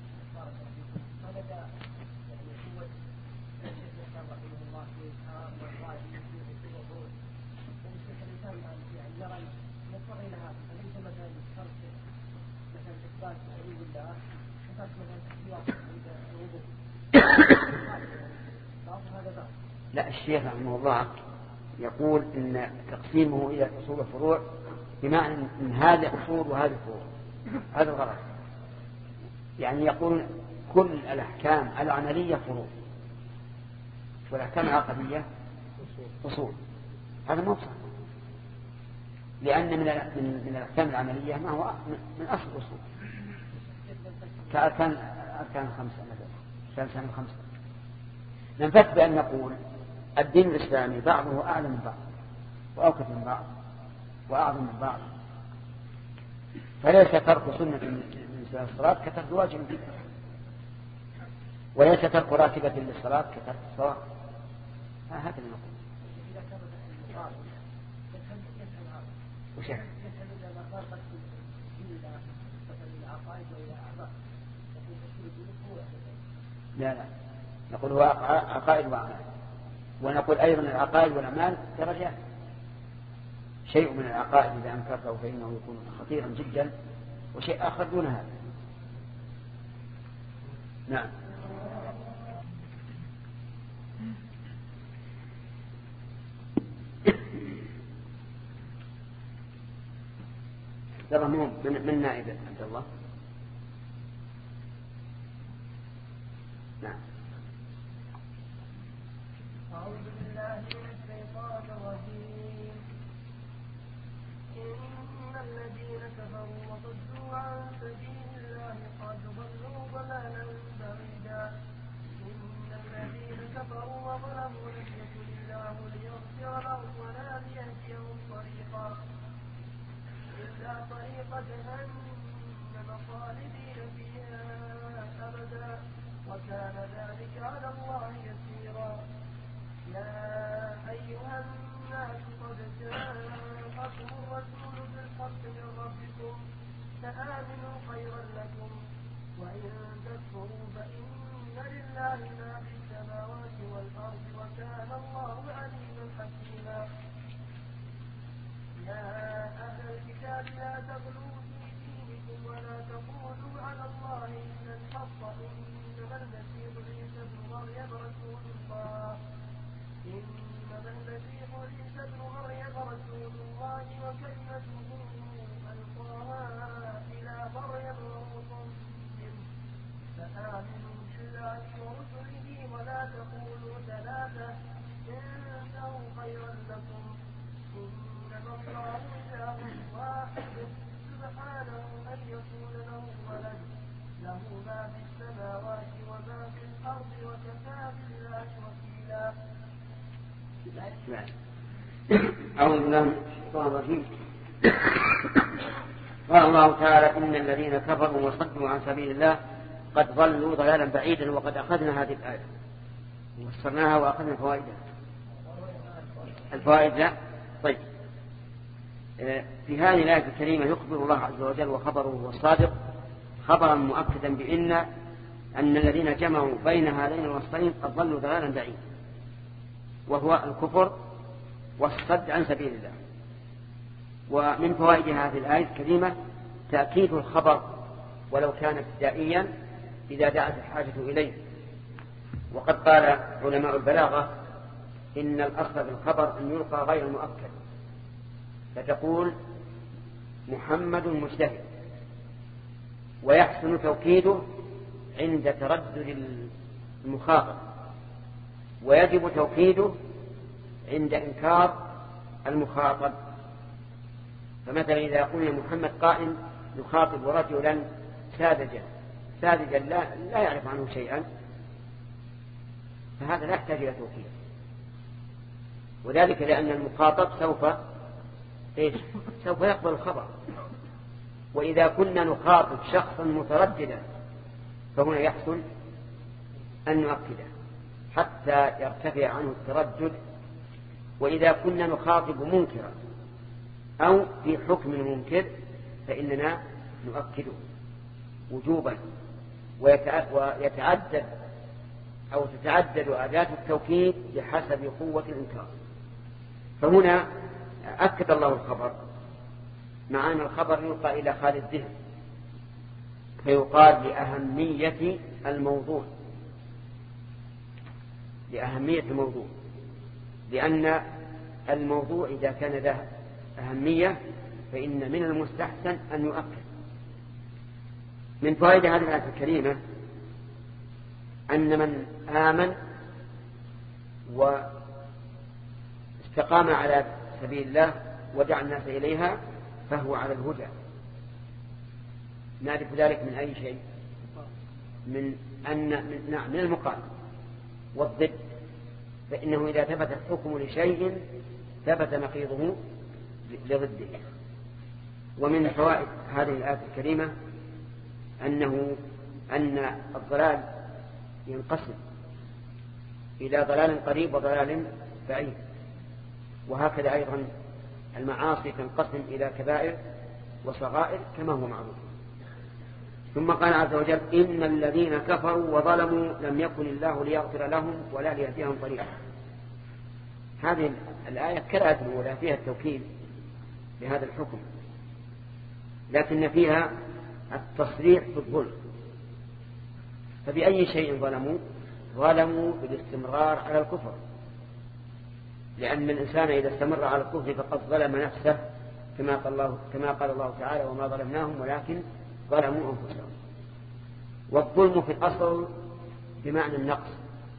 لا، الشيخ رحمه الله يقول إن تقسيمه إلى أصول وفروع بمعنى أن هذه أصول وهذه فروع، هذا الغرض. يعني يقول كل الأحكام العملية فروع والأحكام العقدية أصول. هذا ما صح، لأن من من الأحكام العملية ما هو من أصل الأصول، كأركان أركان خمسة مثلا، أركان خمسة. ننفت بأن نقول الدين الإسلامي بعضه أعلى من بعض وأوكد من بعض وأعظم من بعض، فليس ترك سنة من الصلاة كترك واجب فيه، وليس ترك راتبة للصلاة كترك الصلاة. هكذا نقول. وشيء لا لا نقول هو عقائد وأعمال، ونقول أيضا العقائد والأعمال درجات. شيء من العقائد إذا أنكرته فإنه يكون خطيرا جدا، وشيء آخر دون هذا. نعم. ترى من من نائب عبد الله. نعم. أعوذ بالله من الشيطان الرجيم. إن الذين كفروا وصدوا عن سبيل الله قد ضلوا ضلالا بعيدا. إن الذين كفروا وظلموا لم يكن الله ليغفر لهم ولا ليهديهم طريقا إلا طريق جهنم خالدين فيها أبدا، وكان ذلك على الله يسيرا. يا أيها الناس قد جاءكم الرسول بالحق من ربكم فآمنوا خيرا لكم، وإن تكفروا فإن لله ما في السماوات والأرض، وكان الله عليما حكيما. يا أهل الكتاب لا تغلوا في دينكم ولا تقولوا على الله إلا الحق، إنما المسيح عيسى ابن مريم رسول الله إنما المسيح أعوذ بالله من الشيطان الرجيم. قال الله تعالى إن الذين كفروا وصدوا عن سبيل الله قد ضلوا ضلالا بعيدا. وقد أخذنا هذه الآية وفسرناها وأخذنا فوائدها. الفوائد لا طيب. في هذه الآية الكريمة يخبر الله عز وجل وخبره هو الصادق خبرا مؤكدا بأن أن الذين جمعوا بين هذين الوصفين قد ضلوا ضلالا بعيدا، وهو الكفر والصد عن سبيل الله. ومن فوائد هذه الآية الكريمة تأكيد الخبر ولو كان ابتدائيا إذا دعت الحاجة إليه. وقد قال علماء البلاغة إن الأصل في الخبر أن يلقى غير مؤكد، فتقول محمد مجتهد، ويحسن توكيده عند تردد المخاطب، ويجب توكيده عند إنكار المخاطب. فمثلا إذا قلنا محمد قائم يخاطب رجلا ساذجا ساذجا لا, لا يعرف عنه شيئا، فهذا لا يحتاج إلى توكيد، وذلك لأن المخاطب سوف إيش؟ سوف يقبل الخبر. وإذا كنا نخاطب شخصا مترددا فهنا يحسن أن نؤكده حتى يرتفع عنه التردد. وإذا كنا نخاطب منكرا أو في حكم منكر فإننا نؤكده وجوبا، ويتعدد أو تتعدد أداة التوكيد بحسب قوة الإنكار. فهنا أكد الله الخبر، مع أن الخبر يلقى إلى خالي الذهن، فيقال لأهمية الموضوع لأهمية الموضوع لأن الموضوع إذا كان له أهمية فإن من المستحسن أن يؤكد. من فوائد هذه الآية الكريمة أن من آمن واستقام على سبيل الله ودعا الناس إليها فهو على الهدى. نعرف ذلك من أي شيء؟ من أن من, نعم من المقابل والضد، فإنه إذا ثبت الحكم لشيء ثبت نقيضه لضده. ومن فوائد هذه الآية الكريمة أنه أن الضلال ينقسم إلى ضلال قريب وضلال بعيد، وهكذا أيضا المعاصي تنقسم إلى كبائر وصغائر كما هو معروف. ثم قال عز وجل إن الذين كفروا وظلموا لم يكن الله ليغفر لهم ولا ليهديهم طريقا. هذه الآية كالآية الأولى فيها التوكيد بهذا الحكم، لكن فيها التصريح بالظلم. فبأي شيء ظلموا؟ ظلموا بالاستمرار على الكفر، لأن الإنسان إذا استمر على الكفر فقد ظلم نفسه كما قال الله, كما قال الله تعالى وما ظلمناهم ولكن ظلموا أنفسهم. والظلم في الأصل بمعنى النقص،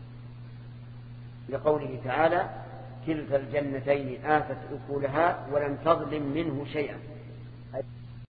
لقوله تعالى كلتا الجنتين آتت أكلها ولم تظلم منه شيئا.